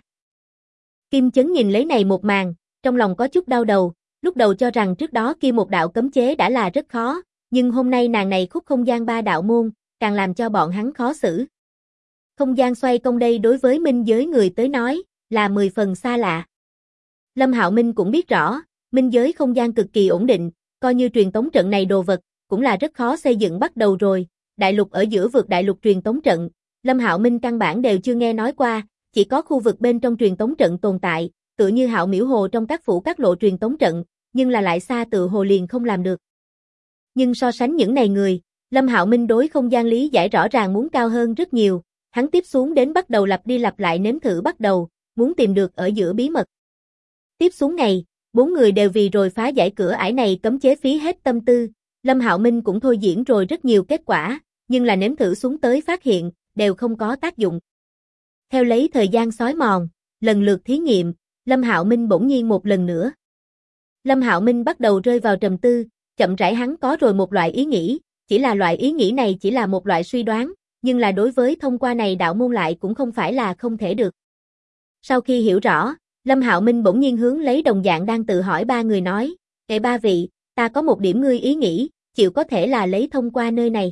Kim Chấn nhìn lấy này một màn, trong lòng có chút đau đầu, lúc đầu cho rằng trước đó kia một đạo cấm chế đã là rất khó, nhưng hôm nay nàng này khúc không gian ba đạo môn, càng làm cho bọn hắn khó xử. Không gian xoay công đây đối với minh giới người tới nói, là 10 phần xa lạ. Lâm Hạo Minh cũng biết rõ, minh giới không gian cực kỳ ổn định, coi như truyền tống trận này đồ vật, cũng là rất khó xây dựng bắt đầu rồi, đại lục ở giữa vượt đại lục truyền tống trận, Lâm Hạo Minh căn bản đều chưa nghe nói qua, chỉ có khu vực bên trong truyền tống trận tồn tại, tựa như Hạo Miễu Hồ trong các phủ các lộ truyền tống trận, nhưng là lại xa tự hồ liền không làm được. Nhưng so sánh những này người, Lâm Hạo Minh đối không gian lý giải rõ ràng muốn cao hơn rất nhiều, hắn tiếp xuống đến bắt đầu lặp đi lặp lại nếm thử bắt đầu, muốn tìm được ở giữa bí mật. Tiếp xuống ngày, 4 người đều vì rồi phá giải cửa ải này cấm chế phí hết tâm tư, Lâm Hạo Minh cũng thôi diễn rồi rất nhiều kết quả, nhưng là nếm thử xuống tới phát hiện, đều không có tác dụng. Theo lấy thời gian xói mòn, lần lượt thí nghiệm, Lâm Hạo Minh bỗng nhiên một lần nữa. Lâm Hạo Minh bắt đầu rơi vào trầm tư, chậm rãi hắn có rồi một loại ý nghĩ, chỉ là loại ý nghĩ này chỉ là một loại suy đoán, nhưng là đối với thông qua này đạo môn lại cũng không phải là không thể được. Sau khi hiểu rõ, Lâm Hạo Minh bỗng nhiên hướng lấy đồng dạng đang tự hỏi ba người nói, "Kệ ba vị, ta có một điểm ngươi ý nghĩ, chịu có thể là lấy thông qua nơi này."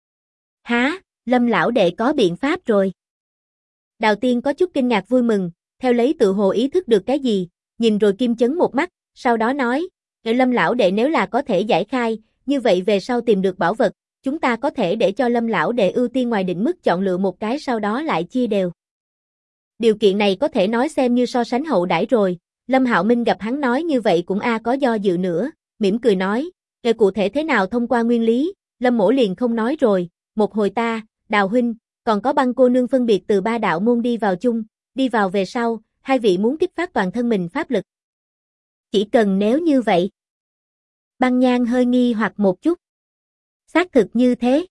"Hả, Lâm lão đệ có biện pháp rồi?" Đào Tiên có chút kinh ngạc vui mừng, theo lấy tự hồ ý thức được cái gì, nhìn rồi Kim Chấn một mắt, sau đó nói, Lâm lão đệ nếu là có thể giải khai, như vậy về sau tìm được bảo vật, chúng ta có thể để cho Lâm lão đệ ưu tiên ngoài định mức chọn lựa một cái sau đó lại chia đều. Điều kiện này có thể nói xem như so sánh hậu đãi rồi, Lâm Hạo Minh gặp hắn nói như vậy cũng có do dự nữa, mỉm cười nói, cụ thể thế nào thông qua nguyên lý, Lâm mỗ liền không nói rồi, một hồi ta, Đào huynh, còn có Băng cô nương phân biệt từ ba đạo môn đi vào chung, đi vào về sau, hai vị muốn kích phát toàn thân mình pháp lực. Chỉ cần nếu như vậy. Băng Nhan hơi nghi hoặc một chút. Xác thực như thế.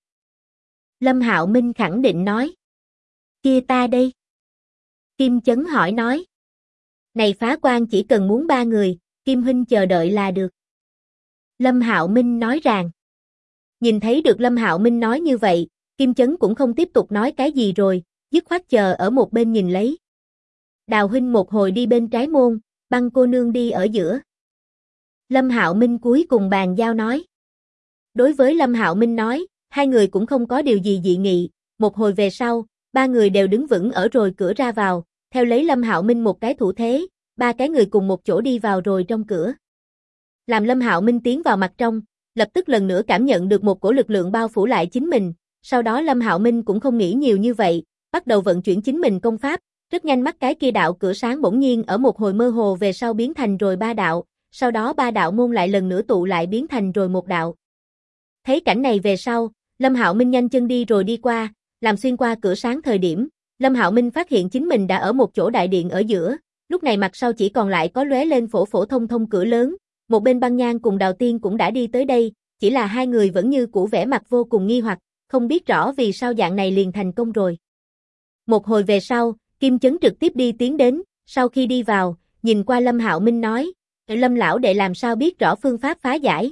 Lâm Hạo Minh khẳng định nói. Kia ta đây. Kim Chấn hỏi nói. Này phá quan chỉ cần muốn ba người, Kim huynh chờ đợi là được. Lâm Hạo Minh nói rằng. Nhìn thấy được Lâm Hạo Minh nói như vậy, Kim Chấn cũng không tiếp tục nói cái gì rồi, dứt khoát chờ ở một bên nhìn lấy. Đào huynh một hồi đi bên trái môn, Băng cô nương đi ở giữa. Lâm Hạo Minh cuối cùng bàn giao nói. Đối với Lâm Hạo Minh nói, hai người cũng không có điều gì dị nghị, một hồi về sau, ba người đều đứng vững ở rồi cửa ra vào, theo lấy Lâm Hạo Minh một cái thủ thế, ba cái người cùng một chỗ đi vào rồi trong cửa. Làm Lâm Hạo Minh tiến vào mặt trong, lập tức lần nữa cảm nhận được một cổ lực lượng bao phủ lại chính mình, sau đó Lâm Hạo Minh cũng không nghĩ nhiều như vậy, bắt đầu vận chuyển chính mình công pháp, rất nhanh mắt cái kia đạo cửa sáng bỗng nhiên ở một hồi mơ hồ về sau biến thành rồi ba đạo, sau đó ba đạo môn lại lần nữa tụ lại biến thành rồi một đạo. Thấy cảnh này về sau, Lâm Hạo Minh nhanh chân đi rồi đi qua, làm xuyên qua cửa sáng thời điểm, Lâm Hạo Minh phát hiện chính mình đã ở một chỗ đại điện ở giữa, lúc này mặt sau chỉ còn lại có lóe lên phổ phổ thông thông cửa lớn, một bên Băng Nhan cùng Đào Tiên cũng đã đi tới đây, chỉ là hai người vẫn như cũ vẻ mặt vô cùng nghi hoặc, không biết rõ vì sao dạng này liền thành công rồi. Một hồi về sau, Kim Chấn trực tiếp đi tiến đến, sau khi đi vào, nhìn qua Lâm Hạo Minh nói, Lâm lão đệ làm sao biết rõ phương pháp phá giải.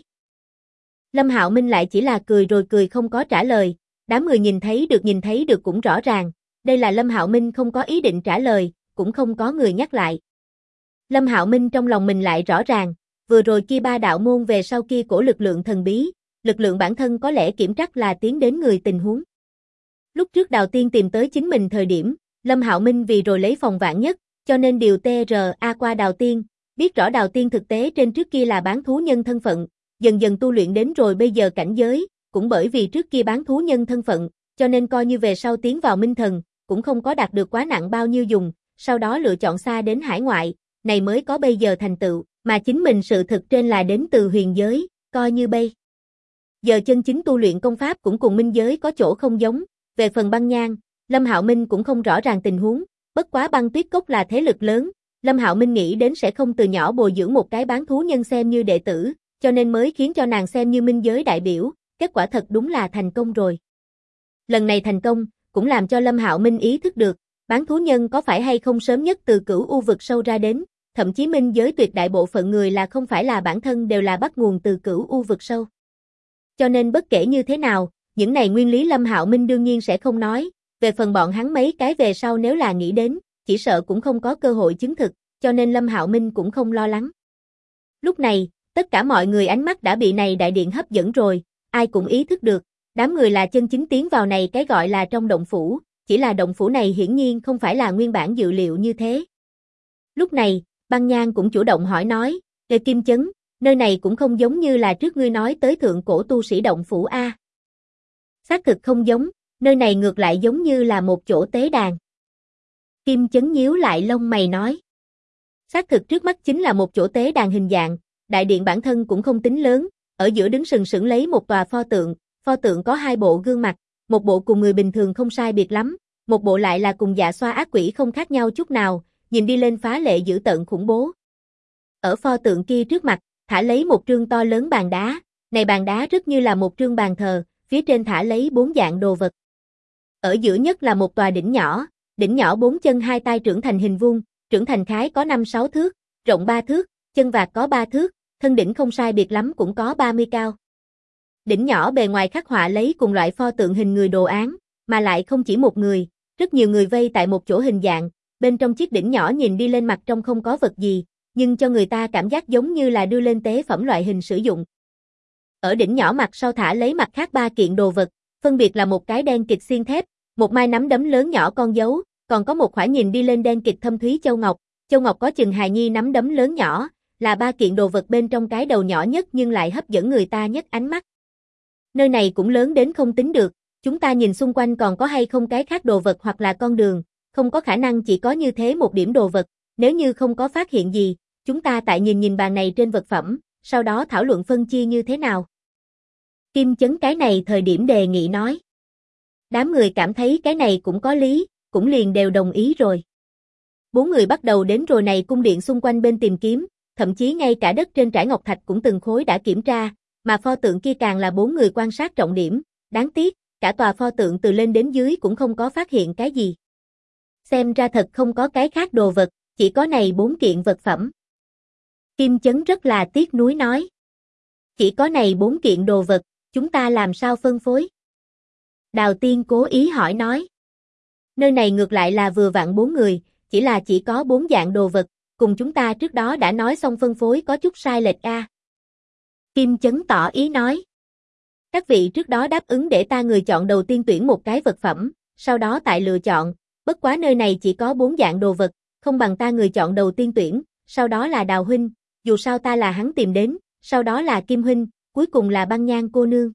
Lâm Hạo Minh lại chỉ là cười rồi cười không có trả lời, đám người nhìn thấy được cũng rõ ràng, đây là Lâm Hạo Minh không có ý định trả lời, cũng không có người nhắc lại. Lâm Hạo Minh trong lòng mình lại rõ ràng, vừa rồi kia ba đạo môn về sau kia cổ lực lượng thần bí, lực lượng bản thân có lẽ kiểm trắc là tiến đến người tình huống. Lúc trước Đào Tiên tìm tới chính mình thời điểm, Lâm Hạo Minh vì rồi lấy phòng vạn nhất, cho nên điều TRA qua Đào Tiên, biết rõ Đào Tiên thực tế trên trước kia là bán thú nhân thân phận, dần dần tu luyện đến rồi bây giờ cảnh giới, cũng bởi vì trước kia bán thú nhân thân phận, cho nên coi như về sau tiến vào minh thần, cũng không có đạt được quá nặng bao nhiêu dùng, sau đó lựa chọn xa đến hải ngoại, này mới có bây giờ thành tựu, mà chính mình sự thực trên là đến từ huyền giới, coi như bây giờ chân chính tu luyện công pháp cũng cùng minh giới có chỗ không giống, về phần Băng Nhan, Lâm Hạo Minh cũng không rõ ràng tình huống, bất quá Băng Tuyết Cốc là thế lực lớn, Lâm Hạo Minh nghĩ đến sẽ không từ nhỏ bồi dưỡng một cái bán thú nhân xem như đệ tử, cho nên mới khiến cho nàng xem như minh giới đại biểu, kết quả thật đúng là thành công rồi. Lần này thành công, cũng làm cho Lâm Hạo Minh ý thức được, bán thú nhân có phải hay không sớm nhất từ Cửu U vực sâu ra đến, thậm chí minh giới tuyệt đại bộ phận người là không phải là bản thân đều là bắt nguồn từ Cửu U vực sâu. Cho nên bất kể như thế nào, những này nguyên lý Lâm Hạo Minh đương nhiên sẽ không nói, về phần bọn hắn mấy cái về sau nếu là nghĩ đến, chỉ sợ cũng không có cơ hội chứng thực, cho nên Lâm Hạo Minh cũng không lo lắng. Lúc này, tất cả mọi người ánh mắt đã bị này đại điện hấp dẫn rồi, ai cũng ý thức được, đám người là chân chính tiến vào này cái gọi là trong động phủ, chỉ là động phủ này hiển nhiên không phải là nguyên bản dự liệu như thế. Lúc này, Băng Nhan cũng chủ động hỏi nói, Kim Chấn, nơi này cũng không giống như là trước ngươi nói tới thượng cổ tu sĩ động phủ A. Xác thực không giống, nơi này ngược lại giống như là một chỗ tế đàn. Kim Chấn nhíu lại lông mày nói. Xác thực trước mắt chính là một chỗ tế đàn hình dạng, đại điện bản thân cũng không tính lớn, ở giữa đứng sừng sững lấy một tòa pho tượng có hai bộ gương mặt, một bộ cùng người bình thường không sai biệt lắm, một bộ lại là cùng Dạ Xoa ác quỷ không khác nhau chút nào, nhìn đi lên phá lệ dữ tợn khủng bố. Ở pho tượng kia trước mặt, thả lấy một trương to lớn bàn đá, này bàn đá rất như là một trương bàn thờ, phía trên thả lấy bốn dạng đồ vật. Ở giữa nhất là một tòa đỉnh nhỏ bốn chân hai tay trưởng thành hình vuông, trưởng thành khái có 5-6 thước, rộng 3 thước, chân vạc có 3 thước, thân đỉnh không sai biệt lắm cũng có 30 cao. Đỉnh nhỏ bề ngoài khắc họa lấy cùng loại pho tượng hình người đồ án, mà lại không chỉ một người, rất nhiều người vây tại một chỗ hình dạng, bên trong chiếc đỉnh nhỏ nhìn đi lên mặt trong không có vật gì, nhưng cho người ta cảm giác giống như là đưa lên tế phẩm loại hình sử dụng. Ở đỉnh nhỏ mặt sau thả lấy mặt khác 3 kiện đồ vật, phân biệt là một cái đen kịt xiên thép, một mai nắm đấm lớn nhỏ con dấu, còn có một khỏa nhìn đi lên đen kịt thâm thúy châu ngọc có chừng hài nhi nắm đấm lớn nhỏ, là 3 kiện đồ vật bên trong cái đầu nhỏ nhất nhưng lại hấp dẫn người ta nhất ánh mắt. Nơi này cũng lớn đến không tính được, chúng ta nhìn xung quanh còn có hay không cái khác đồ vật hoặc là con đường, không có khả năng chỉ có như thế một điểm đồ vật, nếu như không có phát hiện gì, chúng ta tại nhìn bàn này trên vật phẩm, sau đó thảo luận phân chia như thế nào. Kim Chấn cái này thời điểm đề nghị nói. Đám người cảm thấy cái này cũng có lý, cũng liền đều đồng ý rồi. 4 người bắt đầu đến rồi này cung điện xung quanh bên tìm kiếm, thậm chí ngay cả đất trên trải ngọc thạch cũng từng khối đã kiểm tra, mà pho tượng kia càng là 4 người quan sát trọng điểm, đáng tiếc, cả tòa pho tượng từ lên đến dưới cũng không có phát hiện cái gì. Xem ra thật không có cái khác đồ vật, chỉ có này 4 kiện vật phẩm. Kim Chấn rất là tiếc nuối nói. Chỉ có này 4 kiện đồ vật, chúng ta làm sao phân phối? Đào Tiên cố ý hỏi nói. Nơi này ngược lại là vừa vặn 4 người, chỉ có 4 dạng đồ vật, cùng chúng ta trước đó đã nói xong phân phối có chút sai lệch a. Kim Chấn tỏ ý nói. Các vị trước đó đáp ứng để ta người chọn đầu tiên tuyển một cái vật phẩm, sau đó tại lựa chọn, bất quá nơi này chỉ có 4 dạng đồ vật, không bằng ta người chọn đầu tiên tuyển, sau đó là Đào huynh, dù sao ta là hắn tìm đến, sau đó là Kim huynh, cuối cùng là Băng Nhan cô nương.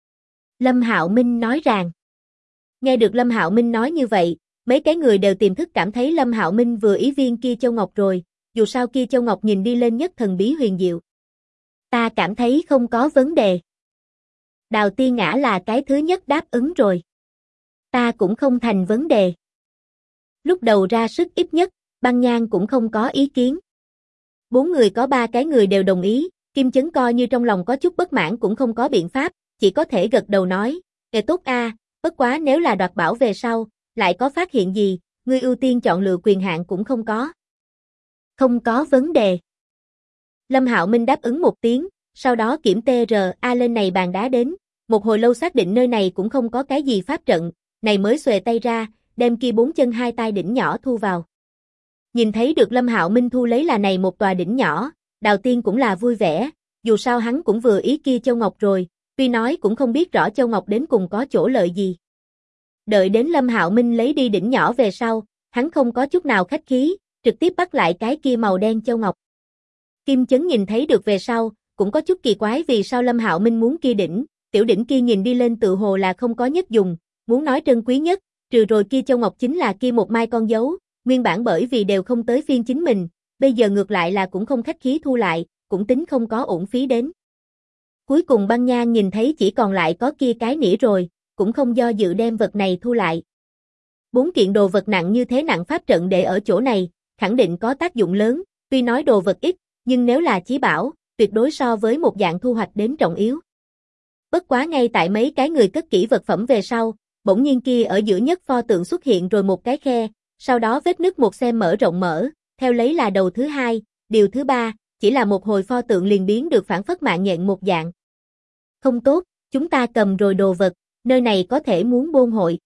Lâm Hạo Minh nói rằng. Nghe được Lâm Hạo Minh nói như vậy, mấy cái người đều tiềm thức cảm thấy Lâm Hạo Minh vừa ý viên kia châu ngọc rồi, dù sao kia châu ngọc nhìn đi lên nhất thần bí huyền diệu. Ta cảm thấy không có vấn đề. Đào Tiên Ngã là cái thứ nhất đáp ứng rồi. Ta cũng không thành vấn đề. Lúc đầu ra sức ít nhất, Băng Nhan cũng không có ý kiến. 4 người có 3 cái người đều đồng ý, Kim Chấn coi như trong lòng có chút bất mãn cũng không có biện pháp, chỉ có thể gật đầu nói, tốt a, bất quá nếu là đoạt bảo về sau, lại có phát hiện gì, ngươi ưu tiên chọn lựa quyền hạn cũng không có. Không có vấn đề. Lâm Hạo Minh đáp ứng một tiếng, sau đó kiểm TRA lên này bàn đá đến, một hồi lâu xác định nơi này cũng không có cái gì pháp trận, này mới xuề tay ra, đem kia 4 chân 2 tay đỉnh nhỏ thu vào. Nhìn thấy được Lâm Hạo Minh thu lấy là này một tòa đỉnh nhỏ, Đào Tiên cũng là vui vẻ, dù sao hắn cũng vừa ý kia châu ngọc rồi, tuy nói cũng không biết rõ châu ngọc đến cùng có chỗ lợi gì. Đợi đến Lâm Hạo Minh lấy đi đỉnh nhỏ về sau, hắn không có chút nào khách khí, trực tiếp bắt lại cái kia màu đen châu ngọc. Kim Chấn nhìn thấy được về sau, cũng có chút kỳ quái vì sao Lâm Hạo Minh muốn kia đỉnh, tiểu đỉnh kia nhìn đi lên tự hồ là không có nhất dùng, muốn nói trân quý nhất, trừ rồi kia châu ngọc chính là kia một mai con dấu, nguyên bản bởi vì đều không tới phiên chính mình, bây giờ ngược lại là cũng không khách khí thu lại, cũng tính không có uổng phí đến. Cuối cùng Băng Nhan nhìn thấy chỉ còn lại có kia cái nĩa rồi, cũng không do dự đem vật này thu lại. 4 kiện đồ vật nặng như thế nặng pháp trận để ở chỗ này, khẳng định có tác dụng lớn, tuy nói đồ vật ít, nhưng nếu là chí bảo, tuyệt đối so với một dạng thu hoạch đến trọng yếu. Bất quá ngay tại mấy cái người cất kỹ vật phẩm về sau, bỗng nhiên kia ở giữa nhất pho tượng xuất hiện rồi một cái khe, sau đó vết nứt một xem mở rộng mở, theo lấy là đầu thứ 2, điều thứ 3, chỉ là một hồi pho tượng liền biến được phản phất mạng nhện một dạng. Không tốt, chúng ta cầm rồi đồ vật, nơi này có thể muốn bôn hội.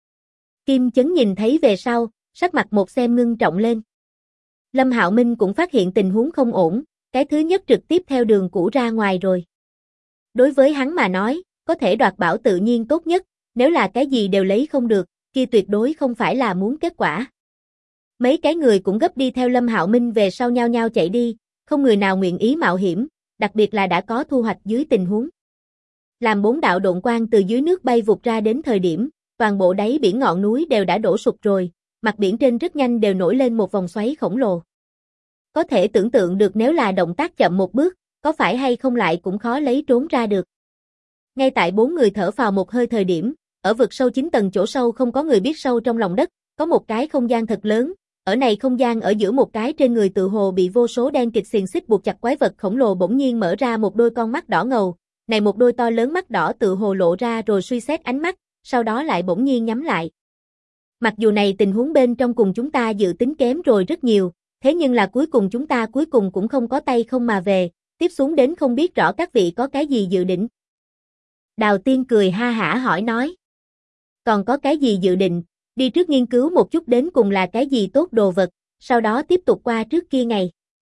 Kim Chấn nhìn thấy về sau, sắc mặt một xem ngưng trọng lên. Lâm Hạo Minh cũng phát hiện tình huống không ổn, cái thứ nhất trực tiếp theo đường cũ ra ngoài rồi. Đối với hắn mà nói, có thể đoạt bảo tự nhiên tốt nhất, nếu là cái gì đều lấy không được, kia tuyệt đối không phải là muốn kết quả. Mấy cái người cũng gấp đi theo Lâm Hạo Minh về sau nhau nhau chạy đi, không người nào nguyện ý mạo hiểm, đặc biệt là đã có thu hoạch dưới tình huống. Làm 4 đạo độn quang từ dưới nước bay vụt ra đến thời điểm, toàn bộ đáy biển ngọn núi đều đã đổ sụp rồi, mặt biển trên rất nhanh đều nổi lên một vòng xoáy khổng lồ. Có thể tưởng tượng được nếu là động tác chậm một bước, có phải hay không lại cũng khó lấy trốn ra được. Ngay tại 4 người thở phào một hơi thời điểm, ở vực sâu 9 tầng chỗ sâu không có người biết sâu trong lòng đất, có một cái không gian thật lớn, ở này không gian ở giữa một cái trên người tự hồ bị vô số đen kịt xiềng xích buộc chặt quái vật khổng lồ bỗng nhiên mở ra một đôi con mắt đỏ ngầu, này một đôi to lớn mắt đỏ tự hồ lộ ra rồi suy xét ánh mắt, sau đó lại bỗng nhiên nhắm lại. Mặc dù này tình huống bên trong cùng chúng ta dự tính kém rồi rất nhiều, thế nhưng là cuối cùng chúng ta cuối cùng cũng không có tay không mà về, tiếp xuống đến không biết rõ các vị có cái gì dự định. Đào Tiên cười ha hả hỏi nói. Còn có cái gì dự định, đi trước nghiên cứu một chút đến cùng là cái gì tốt đồ vật, sau đó tiếp tục qua trước kia ngày.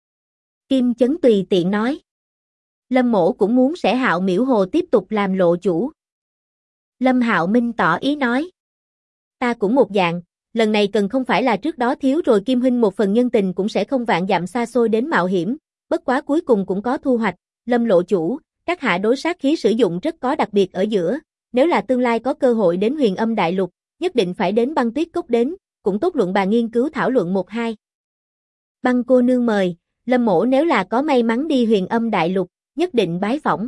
Kim Chấn tùy tiện nói. Lâm Mỗ cũng muốn sẽ Hạo Miễu Hồ tiếp tục làm lộ chủ. Lâm Hạo Minh tỏ ý nói. Ta cũng một dạng, lần này cần không phải là trước đó thiếu rồi Kim huynh một phần nhân tình cũng sẽ không vạn dặm xa xôi đến mạo hiểm, bất quá cuối cùng cũng có thu hoạch. Lâm lộ chủ, các hạ đối sát khí sử dụng rất có đặc biệt ở giữa, nếu là tương lai có cơ hội đến Huyền Âm Đại Lục, nhất định phải đến Băng Tuyết Cốc đến, cũng tốt luận bàn nghiên cứu thảo luận một hai. Băng cô nương mời, Lâm Mỗ nếu là có may mắn đi Huyền Âm Đại Lục, nhất định bái phỏng.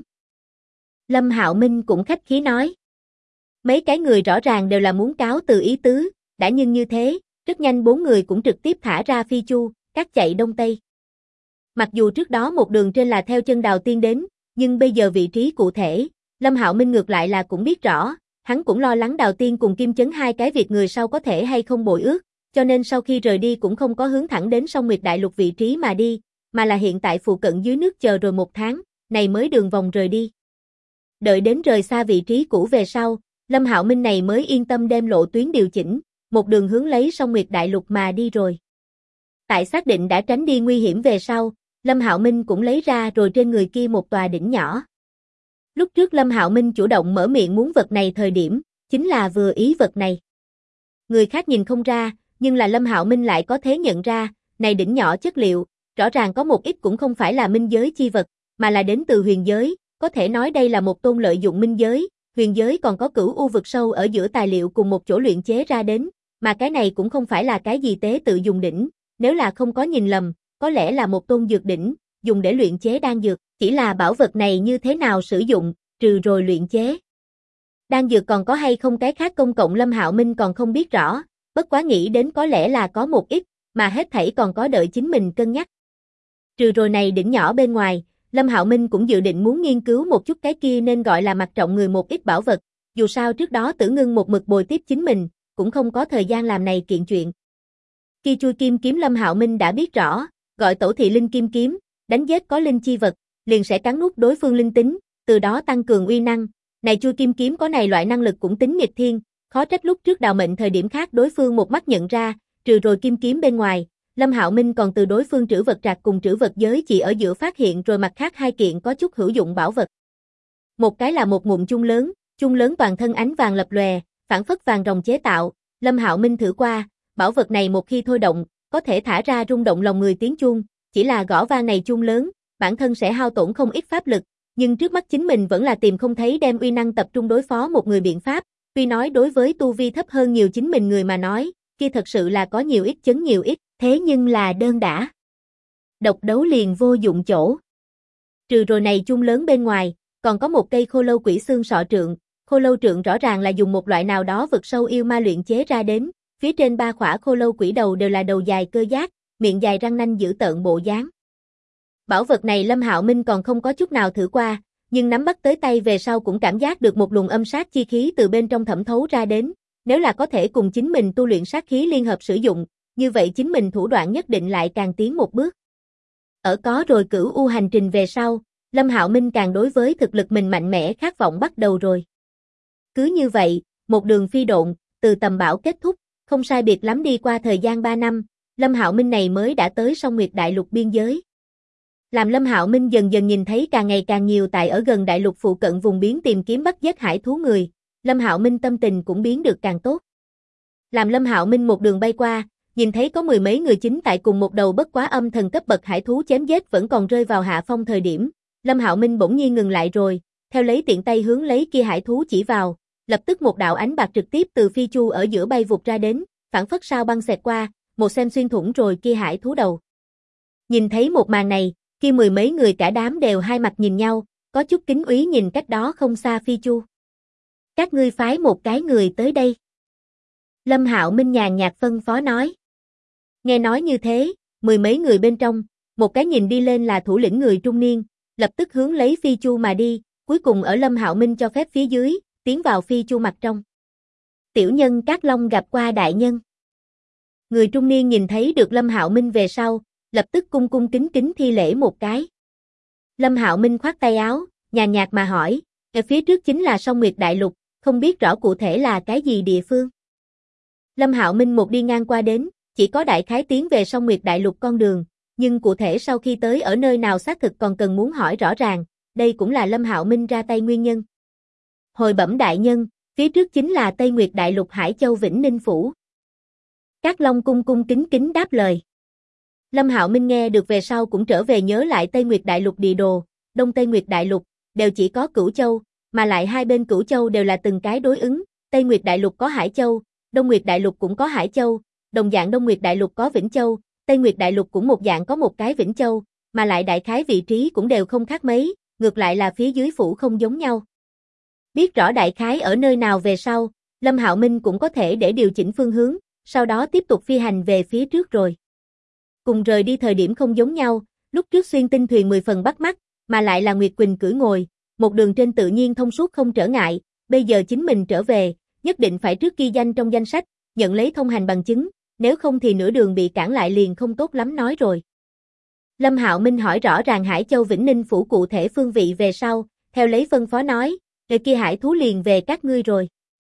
Lâm Hạo Minh cũng khách khí nói. Mấy cái người rõ ràng đều là muốn cáo từ ý tứ, đã nhưng như thế, rất nhanh 4 người cũng trực tiếp thả ra phi chu, cắt chạy đông tây. Mặc dù trước đó một đường trên là theo chân Đào Tiên đến, nhưng bây giờ vị trí cụ thể, Lâm Hạo Minh ngược lại là cũng biết rõ, hắn cũng lo lắng Đào Tiên cùng Kim Chấn hai cái việc người sau có thể hay không bội ước, cho nên sau khi rời đi cũng không có hướng thẳng đến Song Nguyệt Đại Lục vị trí mà đi, mà là hiện tại phụ cận dưới nước chờ rồi 1 tháng, này mới đường vòng rời đi. Đợi đến rời xa vị trí cũ về sau, Lâm Hạo Minh này mới yên tâm đem lộ tuyến điều chỉnh, một đường hướng lấy Song Nguyệt Đại Lục mà đi rồi. Tại xác định đã tránh đi nguy hiểm về sau, Lâm Hạo Minh cũng lấy ra rồi trên người kia một tòa đỉnh nhỏ. Lúc trước Lâm Hạo Minh chủ động mở miệng muốn vật này thời điểm, chính là vừa ý vật này. Người khác nhìn không ra, nhưng là Lâm Hạo Minh lại có thể nhận ra, này đỉnh nhỏ chất liệu, rõ ràng có một ít cũng không phải là minh giới chi vật, mà là đến từ huyền giới, có thể nói đây là một tôn lợi dụng minh giới, huyền giới còn có cửu u vực sâu ở giữa tài liệu cùng một chỗ luyện chế ra đến, mà cái này cũng không phải là cái gì tế tự dùng đỉnh, nếu là không có nhìn lầm, có lẽ là một tôn dược đỉnh, dùng để luyện chế đan dược, chỉ là bảo vật này như thế nào sử dụng, trừ rồi luyện chế. Đan dược còn có hay không cái khác công cộng Lâm Hạo Minh còn không biết rõ, bất quá nghĩ đến có lẽ là có một ít, mà hết thảy còn có đợi chính mình cân nhắc. Trừ rồi này đỉnh nhỏ bên ngoài, Lâm Hạo Minh cũng dự định muốn nghiên cứu một chút cái kia nên gọi là mặt trọng người một ít bảo vật, dù sao trước đó Tử Ngưng một mực bồi tiếp chính mình, cũng không có thời gian làm này kiện chuyện. Kia chui kim kiếm Lâm Hạo Minh đã biết rõ, gọi Tẩu Thị Linh Kim Kiếm, đánh giết có linh chi vật, liền sẽ cắn nuốt đối phương linh tính, từ đó tăng cường uy năng. Này chui kim kiếm có này loại năng lực cũng tính nghịch thiên, khó trách lúc trước đào mệnh thời điểm khác đối phương một mắt nhận ra, trừ rồi kim kiếm bên ngoài, Lâm Hạo Minh còn từ đối phương trữ vật trạc cùng trữ vật giới chỉ ở giữa phát hiện rồi mặt khác hai kiện có chút hữu dụng bảo vật. Một cái là một ngụm chung lớn toàn thân ánh vàng lập lòe, phản phất vàng ròng chế tạo, Lâm Hạo Minh thử qua, bảo vật này một khi thôi động, có thể thả ra rung động lòng người tiếng chuông, chỉ là gõ vang này chuông lớn, bản thân sẽ hao tổn không ít pháp lực, nhưng trước mắt chính mình vẫn là tìm không thấy đem uy năng tập trung đối phó một người biện pháp, tuy nói đối với tu vi thấp hơn nhiều chính mình người mà nói, kia thật sự là có nhiều ít chấn nhiều ít, thế nhưng là đơn đả. Độc đấu liền vô dụng chỗ. Trừ rồi này chung lớn bên ngoài, còn có một cây khô lâu quỷ xương sọ trượng, khô lâu trượng rõ ràng là dùng một loại nào đó vực sâu yêu ma luyện chế ra đến, phía trên 3 khỏa khô lâu quỷ đầu đều là đầu dài cơ giác, miệng dài răng nanh dữ tợn bộ dáng. Bảo vật này Lâm Hạo Minh còn không có chút nào thử qua, nhưng nắm bắt tới tay về sau cũng cảm giác được một luồng âm sát chi khí từ bên trong thẩm thấu ra đến, nếu là có thể cùng chính mình tu luyện sát khí liên hợp sử dụng, như vậy chính mình thủ đoạn nhất định lại càng tiến một bước. Ở có rồi cửu u hành trình về sau, Lâm Hạo Minh càng đối với thực lực mình mạnh mẽ khát vọng bắt đầu rồi. Cứ như vậy, một đường phi độn, từ tầm bảo kết thúc, không sai biệt lắm đi qua thời gian 3 năm, Lâm Hạo Minh này mới đã tới Song Nguyệt Đại Lục biên giới. Làm Lâm Hạo Minh dần dần nhìn thấy càng ngày càng nhiều tại ở gần đại lục phụ cận vùng biến tìm kiếm bắt giết hải thú người, Lâm Hạo Minh tâm tình cũng biến được càng tốt. Làm Lâm Hạo Minh một đường bay qua, nhìn thấy có 10 mấy người chính tại cùng một đầu bất quá âm thần cấp bậc hải thú chém giết vẫn còn rơi vào hạ phong thời điểm, Lâm Hạo Minh bỗng nhiên ngừng lại rồi, theo lấy tiện tay hướng lấy kia hải thú chỉ vào, lập tức một đạo ánh bạc trực tiếp từ phi chu ở giữa bay vụt ra đến, phảng phất sao băng xẹt qua, một xem xuyên thủng rồi kia hải thú đầu. Nhìn thấy một màn này, kia 10 mấy người cả đám đều hai mặt nhìn nhau, có chút kính úy nhìn cách đó không xa phi chu. Các ngươi phái một cái người tới đây. Lâm Hạo Minh nhàn nhạt phân phó nói. Nghe nói như thế, 10 mấy người bên trong, một cái nhìn đi lên là thủ lĩnh người trung niên, lập tức hướng lấy phi chu mà đi, cuối cùng ở Lâm Hạo Minh cho phép phía dưới, tiến vào phi chu mặt trong. Tiểu nhân Cát Long gặp qua đại nhân. Người trung niên nhìn thấy được Lâm Hạo Minh về sau, lập tức cung cung kính kính thi lễ một cái. Lâm Hạo Minh khoát tay áo, nhàn nhạt mà hỏi, Ở phía trước chính là Song Nguyệt Đại Lục, không biết rõ cụ thể là cái gì địa phương. Lâm Hạo Minh một đi ngang qua đến, chỉ có đại khái tiến về Song Nguyệt Đại Lục con đường, nhưng cụ thể sau khi tới ở nơi nào xác thực còn cần muốn hỏi rõ ràng, đây cũng là Lâm Hạo Minh ra tay nguyên nhân. Hồi bẩm đại nhân, phía trước chính là Tây Nguyệt Đại Lục Hải Châu Vĩnh Ninh Phủ. Cát Long cung cung kính kính đáp lời. Lâm Hạo Minh nghe được về sau cũng trở về nhớ lại Tây Nguyệt Đại Lục địa đồ, Đông Tây Nguyệt Đại Lục, đều chỉ có Cửu Châu, mà lại hai bên Cửu Châu đều là từng cái đối ứng, Tây Nguyệt Đại Lục có Hải Châu, Đông Nguyệt Đại Lục cũng có Hải Châu, đồng dạng Đông Nguyệt Đại Lục có Vĩnh Châu, Tây Nguyệt Đại Lục cũng một dạng có một cái Vĩnh Châu, mà lại đại khái vị trí cũng đều không khác mấy, ngược lại là phía dưới phủ không giống nhau. Biết rõ đại khái ở nơi nào về sau, Lâm Hạo Minh cũng có thể để điều chỉnh phương hướng, sau đó tiếp tục phi hành về phía trước rồi. Cùng rời đi thời điểm không giống nhau, lúc trước xuyên tinh thuyền 10 phần bắt mắt, mà lại là Nguyệt Quỳnh cưỡi ngồi, một đường trên tự nhiên thông suốt không trở ngại, bây giờ chính mình trở về, nhất định phải trước ghi danh trong danh sách, nhận lấy thông hành bằng chứng, nếu không thì nửa đường bị cản lại liền không tốt lắm nói rồi. Lâm Hạo Minh hỏi rõ ràng Hải Châu Vĩnh Ninh Phủ cụ thể phương vị về sau, theo lấy phân phó nói, người kia hải thú liền về các ngươi rồi.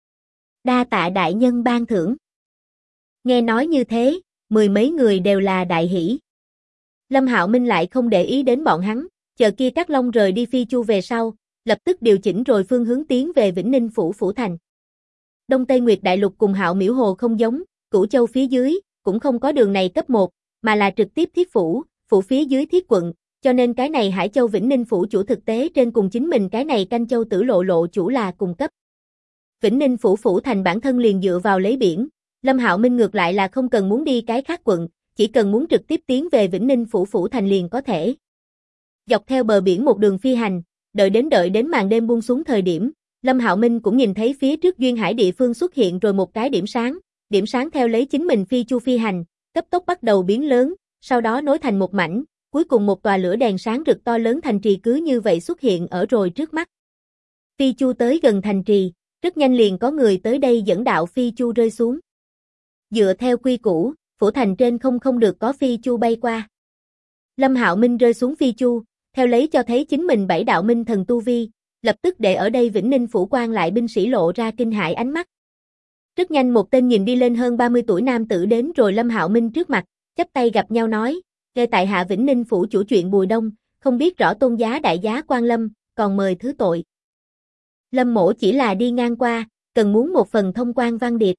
Đa tạ đại nhân ban thưởng. Nghe nói như thế, mười mấy người đều là đại hỷ. Lâm Hạo Minh lại không để ý đến bọn hắn, chờ kia Cát Long rời đi phi chu về sau, lập tức điều chỉnh rồi phương hướng tiến về Vĩnh Ninh Phủ Phủ Thành. Đông Tây Nguyệt Đại Lục cùng Hạo Miễu Hồ không giống, Cửu Châu phía dưới, cũng không có đường này cấp 1, mà là trực tiếp thiết phủ, phủ phía dưới thiết quận, cho nên cái này Hải Châu Vĩnh Ninh Phủ chủ thực tế trên cùng chính mình cái này Canh Châu Tử Lộ Lộ chủ là cùng cấp. Vĩnh Ninh Phủ Phủ Thành bản thân liền dựa vào lấy biển, Lâm Hạo Minh ngược lại là không cần muốn đi cái khác quận, chỉ cần muốn trực tiếp tiến về Vĩnh Ninh Phủ Phủ Thành liền có thể. Dọc theo bờ biển một đường phi hành, đợi đến màn đêm buông xuống thời điểm, Lâm Hạo Minh cũng nhìn thấy phía trước duyên hải địa phương xuất hiện rồi một cái điểm sáng theo lấy chính mình phi chu phi hành, cấp tốc bắt đầu biến lớn, sau đó nối thành một mảnh, cuối cùng một tòa lửa đèn sáng rực to lớn thành trì cứ như vậy xuất hiện ở rồi trước mắt. Phi chu tới gần thành trì, rất nhanh liền có người tới đây dẫn đạo phi chu rơi xuống. Dựa theo quy củ, phủ thành trên không được có phi chu bay qua. Lâm Hạo Minh rơi xuống phi chu, theo lấy cho thấy chính mình 7 đạo minh thần tu vi, lập tức để ở đây Vĩnh Ninh phủ quan lại binh sĩ lộ ra kinh hãi ánh mắt. Rất nhanh một tên nhìn đi lên hơn 30 tuổi nam tử đến rồi Lâm Hạo Minh trước mặt, chắp tay gặp nhau nói, "Nghe tại hạ Vĩnh Ninh phủ chủ chuyện Bùi Đông, không biết rõ tôn giá đại giá quan lâm, còn mời thứ tội." Lâm mỗ chỉ là đi ngang qua, cần muốn một phần thông quan văn điệp.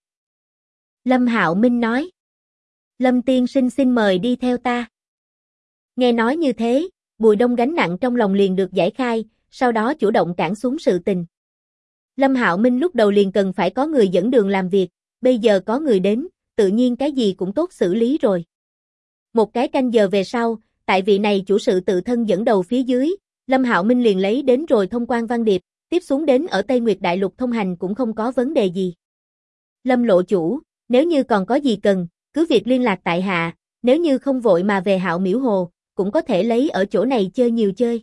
Lâm Hạo Minh nói, "Lâm tiên sinh xin mời đi theo ta." Nghe nói như thế, Bùi Đông gánh nặng trong lòng liền được giải khai, sau đó chủ động cản xuống sự tình. Lâm Hạo Minh lúc đầu liền cần phải có người dẫn đường làm việc, bây giờ có người đến, tự nhiên cái gì cũng tốt xử lý rồi. Một cái canh giờ về sau, tại vị này chủ sự tự thân dẫn đầu phía dưới, Lâm Hạo Minh liền lấy đến rồi thông quan văn điệp, tiếp xuống đến ở Tây Nguyệt Đại Lục thông hành cũng không có vấn đề gì. Lâm lộ chủ, nếu như còn có gì cần, cứ việc liên lạc tại hạ, nếu như không vội mà về Hạo Miễu Hồ, cũng có thể lấy ở chỗ này chơi nhiều chơi.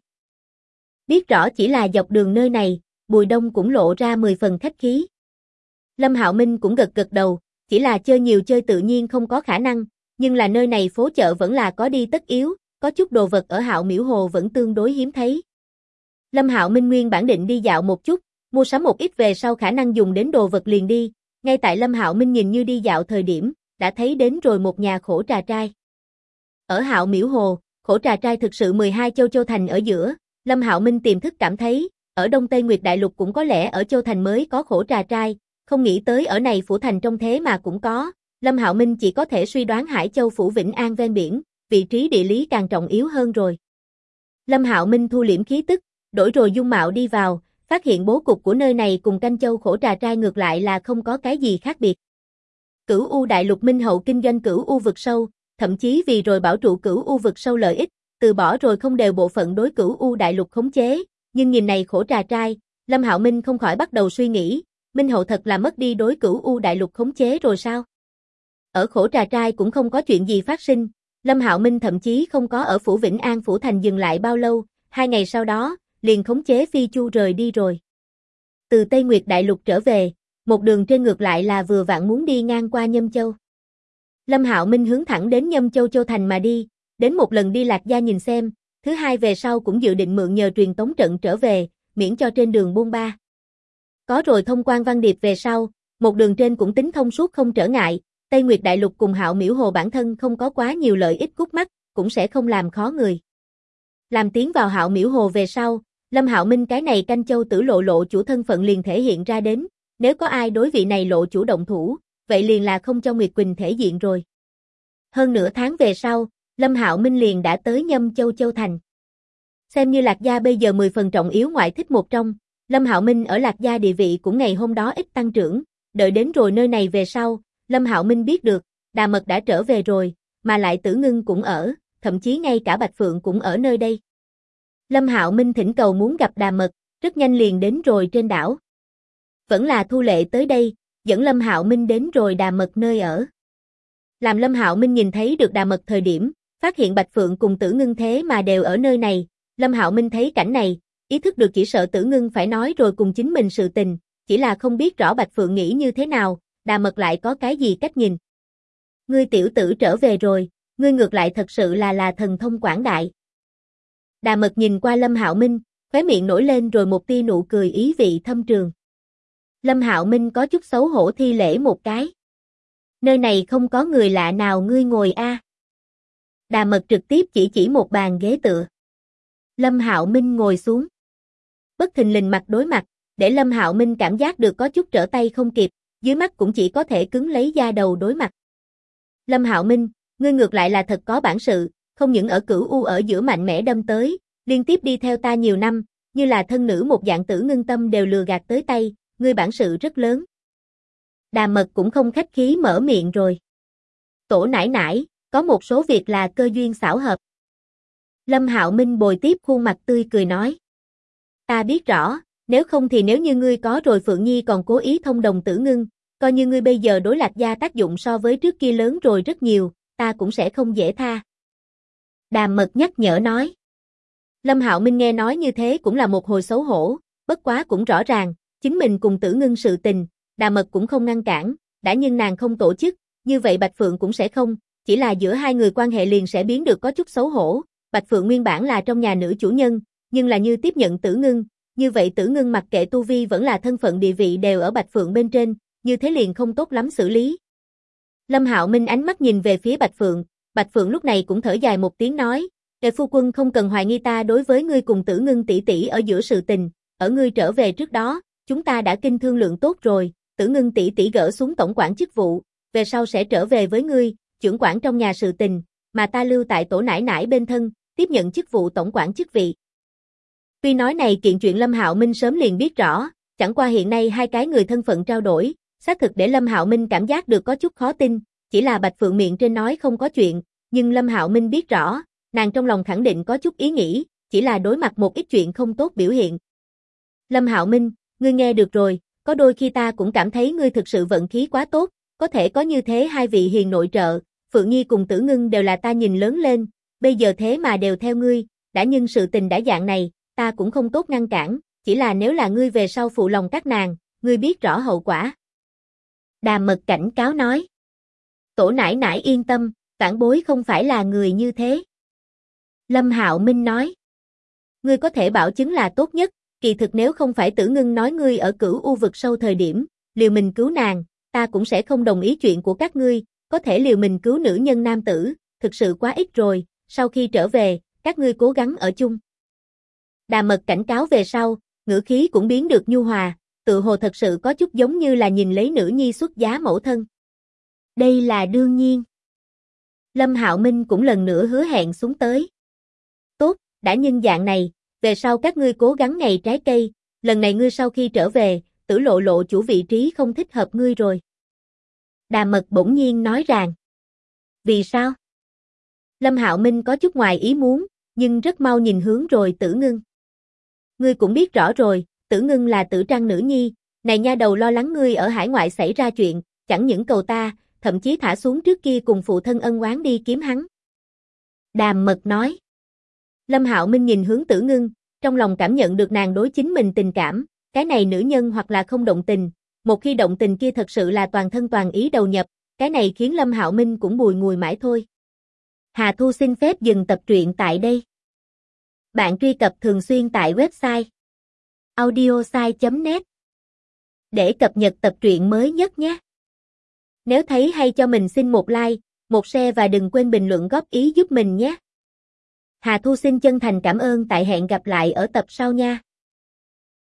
Biết rõ chỉ là dọc đường nơi này, Bùi Đông cũng lộ ra 10 phần khách khí. Lâm Hạo Minh cũng gật gật đầu, chỉ là chơi nhiều chơi tự nhiên không có khả năng, nhưng là nơi này phố chợ vẫn là có đi tất yếu, có chút đồ vật ở Hạo Miễu Hồ vẫn tương đối hiếm thấy. Lâm Hạo Minh nguyên bản định đi dạo một chút, mua sắm một ít về sau khả năng dùng đến đồ vật liền đi, ngay tại Lâm Hạo Minh nhìn như đi dạo thời điểm, đã thấy đến rồi một nhà khổ trà trai. Ở Hạo Miễu Hồ, khổ trà trai thực sự 12 châu thành ở giữa, Lâm Hạo Minh tiềm thức cảm thấy, ở Đông Tây Nguyệt Đại Lục cũng có lẽ ở châu thành mới có khổ trà trai, không nghĩ tới ở này phủ thành trong thế mà cũng có, Lâm Hạo Minh chỉ có thể suy đoán Hải Châu phủ Vĩnh An ven biển, vị trí địa lý càng trọng yếu hơn rồi. Lâm Hạo Minh thu liễm khí tức, đổi rồi dung mạo đi vào, phát hiện bố cục của nơi này cùng Canh Châu khổ trà trai ngược lại là không có cái gì khác biệt. Cửu U Đại Lục Minh Hậu kinh doanh Cửu U vực sâu, thậm chí vì rồi bảo trụ Cửu U vực sâu lợi ích, từ bỏ rồi không đều bộ phận đối Cửu U Đại Lục khống chế, nhưng nhìn này khổ trà trai, Lâm Hạo Minh không khỏi bắt đầu suy nghĩ, Minh Hậu thật là mất đi đối Cửu U Đại Lục khống chế rồi sao? Ở khổ trà trai cũng không có chuyện gì phát sinh, Lâm Hạo Minh thậm chí không có ở phủ Vĩnh An phủ thành dừng lại bao lâu, 2 ngày sau đó, liền khống chế phi chu rời đi rồi. Từ Tây Nguyệt Đại Lục trở về, một đường trên ngược lại là vừa vặn muốn đi ngang qua Nhâm Châu. Lâm Hạo Minh hướng thẳng đến Nhâm Châu Châu thành mà đi, đến một lần đi Lạc Gia nhìn xem, thứ hai về sau cũng dự định mượn nhờ truyền tống trận trở về, miễn cho trên đường buôn ba. Có rồi thông quan văn điệp về sau, một đường trên cũng tính thông suốt không trở ngại, Tây Nguyệt Đại Lục cùng Hạo Miễu Hồ bản thân không có quá nhiều lợi ích khúc mắc, cũng sẽ không làm khó người. Làm tiến vào Hạo Miễu Hồ về sau, Lâm Hạo Minh cái này canh châu tử lộ chủ thân phận liền thể hiện ra đến, nếu có ai đối vị này lộ chủ động thủ, vậy liền là không cho Nguyệt Quỳnh thể diện rồi. Hơn nửa tháng về sau, Lâm Hạo Minh liền đã tới Nhâm Châu thành. Xem như Lạc Gia bây giờ 10 phần trọng yếu ngoại thích một trong, Lâm Hạo Minh ở Lạc Gia địa vị cũng ngày hôm đó ít tăng trưởng, đợi đến rồi nơi này về sau, Lâm Hạo Minh biết được, Đà Mật đã trở về rồi, mà lại Tử Ngưng cũng ở, thậm chí ngay cả Bạch Phượng cũng ở nơi đây. Lâm Hạo Minh thỉnh cầu muốn gặp Đà Mật, rất nhanh liền đến rồi trên đảo. Vẫn là Thu Lệ tới đây, dẫn Lâm Hạo Minh đến rồi Đà Mật nơi ở. Làm Lâm Hạo Minh nhìn thấy được Đà Mật thời điểm, phát hiện Bạch Phượng cùng Tử Ngưng thế mà đều ở nơi này, Lâm Hạo Minh thấy cảnh này, ý thức được chỉ sợ Tử Ngưng phải nói rồi cùng chính mình sự tình, chỉ là không biết rõ Bạch Phượng nghĩ như thế nào, Đà Mật lại có cái gì cách nhìn. Ngươi tiểu tử trở về rồi, ngươi ngược lại thật sự là thần thông quảng đại. Đà Mật nhìn qua Lâm Hạo Minh, khóe miệng nổi lên rồi một tia nụ cười ý vị thâm trường. Lâm Hạo Minh có chút xấu hổ thi lễ một cái. Nơi này không có người lạ nào, ngươi ngồi a. Đà Mật trực tiếp chỉ một bàn ghế tựa. Lâm Hạo Minh ngồi xuống. Bất thình lình mặt đối mặt, để Lâm Hạo Minh cảm giác được có chút trở tay không kịp, dưới mắt cũng chỉ có thể cứng lấy da đầu đối mặt. Lâm Hạo Minh, ngươi ngược lại là thật có bản sự, không những ở Cửu U ở giữa mạnh mẽ đâm tới, liên tiếp đi theo ta nhiều năm, như là thân nữ một dạng Tử Ngưng tâm đều lừa gạt tới tay, ngươi bản sự rất lớn. Đà Mật cũng không khách khí mở miệng rồi. Tổ nãi nãi, có một số việc là cơ duyên xảo hợp. Lâm Hạo Minh bồi tiếp khuôn mặt tươi cười nói. Ta biết rõ, nếu không thì nếu như ngươi có rồi Phượng Nhi còn cố ý thông đồng Tử Ngưng, coi như ngươi bây giờ đối Lạc Gia tác dụng so với trước kia lớn rồi rất nhiều, ta cũng sẽ không dễ tha. Đà Mật nhắc nhở nói. Lâm Hạo Minh nghe nói như thế cũng là một hồi xấu hổ, bất quá cũng rõ ràng, chính mình cùng Tử Ngưng sự tình, Đà Mật cũng không ngăn cản, đã nhưng nàng không tổ chức, như vậy Bạch Phượng cũng sẽ không, chỉ là giữa hai người quan hệ liền sẽ biến được có chút xấu hổ. Bạch Phượng nguyên bản là trong nhà nữ chủ nhân, nhưng là như tiếp nhận Tử Ngưng, như vậy Tử Ngưng mặc kệ tu vi vẫn là thân phận địa vị đều ở Bạch Phượng bên trên, như thế liền không tốt lắm xử lý. Lâm Hạo Minh ánh mắt nhìn về phía Bạch Phượng lúc này cũng thở dài một tiếng nói, "Đệ phu quân không cần hoài nghi ta đối với ngươi cùng Tử Ngưng tỷ tỷ ở giữa sự tình, ở ngươi trở về trước đó, chúng ta đã kinh thương lượng tốt rồi, Tử Ngưng tỷ tỷ gỡ xuống tổng quản chức vụ, về sau sẽ trở về với ngươi, trưởng quản trong nhà sự tình, mà ta lưu tại tổ nãi nãi bên thân, tiếp nhận chức vụ tổng quản chức vị." Tuy nói này kiện chuyện Lâm Hạo Minh sớm liền biết rõ, chẳng qua hiện nay hai cái người thân phận trao đổi, xác thực để Lâm Hạo Minh cảm giác được có chút khó tin, chỉ là Bạch Phượng miệng trên nói không có chuyện, nhưng Lâm Hạo Minh biết rõ, nàng trong lòng khẳng định có chút ý nghĩ, chỉ là đối mặt một ít chuyện không tốt biểu hiện. Lâm Hạo Minh, ngươi nghe được rồi, có đôi khi ta cũng cảm thấy ngươi thực sự vận khí quá tốt, có thể có như thế hai vị hiền nội trợ, Phượng Nhi cùng Tử Ngưng đều là ta nhìn lớn lên, bây giờ thế mà đều theo ngươi, đã nhưng sự tình đã dạng này, ta cũng không tốt ngăn cản, chỉ là nếu là ngươi về sau phụ lòng các nàng, ngươi biết rõ hậu quả. Đà Mật cảnh cáo nói. Tổ nãi nãi yên tâm, vãn bối không phải là người như thế. Lâm Hạo Minh nói. Ngươi có thể bảo chứng là tốt nhất, kỳ thực nếu không phải Tử Ngưng nói ngươi ở Cửu U vực sâu thời điểm, liều mình cứu nàng, ta cũng sẽ không đồng ý chuyện của các ngươi, có thể liều mình cứu nữ nhân nam tử, thực sự quá ít rồi, sau khi trở về, các ngươi cố gắng ở chung. Đà Mật cảnh cáo về sau, ngữ khí cũng biến được nhu hòa, tự hồ thật sự có chút giống như là nhìn lấy nữ nhi xuất giá mẫu thân. Đây là đương nhiên. Lâm Hạo Minh cũng lần nữa hứa hẹn xuống tới. Tốt, đã nhân dạng này, về sau các ngươi cố gắng ngày trái cây, lần này ngươi sau khi trở về, Tử lộ chủ vị trí không thích hợp ngươi rồi. Đà Mật bỗng nhiên nói rằng. Vì sao? Lâm Hạo Minh có chút ngoài ý muốn, nhưng rất mau nhìn hướng rồi Tử Ngưng. Ngươi cũng biết rõ rồi, Tử Ngưng là Tử Trăng nữ nhi, này nha đầu lo lắng ngươi ở hải ngoại xảy ra chuyện, chẳng những cầu ta, thậm chí thả xuống trước kia cùng phụ thân ân oán đi kiếm hắn. Đàm Mật nói. Lâm Hạo Minh nhìn hướng Tử Ngưng, trong lòng cảm nhận được nàng đối chính mình tình cảm, cái này nữ nhân hoặc là không động tình, một khi động tình kia thật sự là toàn thân toàn ý đầu nhập, cái này khiến Lâm Hạo Minh cũng bùi ngùi mãi thôi. Hà Thu xin phép dừng tập truyện tại đây. Bạn truy cập thường xuyên tại website audiosai.net để cập nhật tập truyện mới nhất nhé. Nếu thấy hay cho mình xin một like, một share và đừng quên bình luận góp ý giúp mình nhé. Hà Thu xin chân thành cảm ơn, tại hẹn gặp lại ở tập sau nha.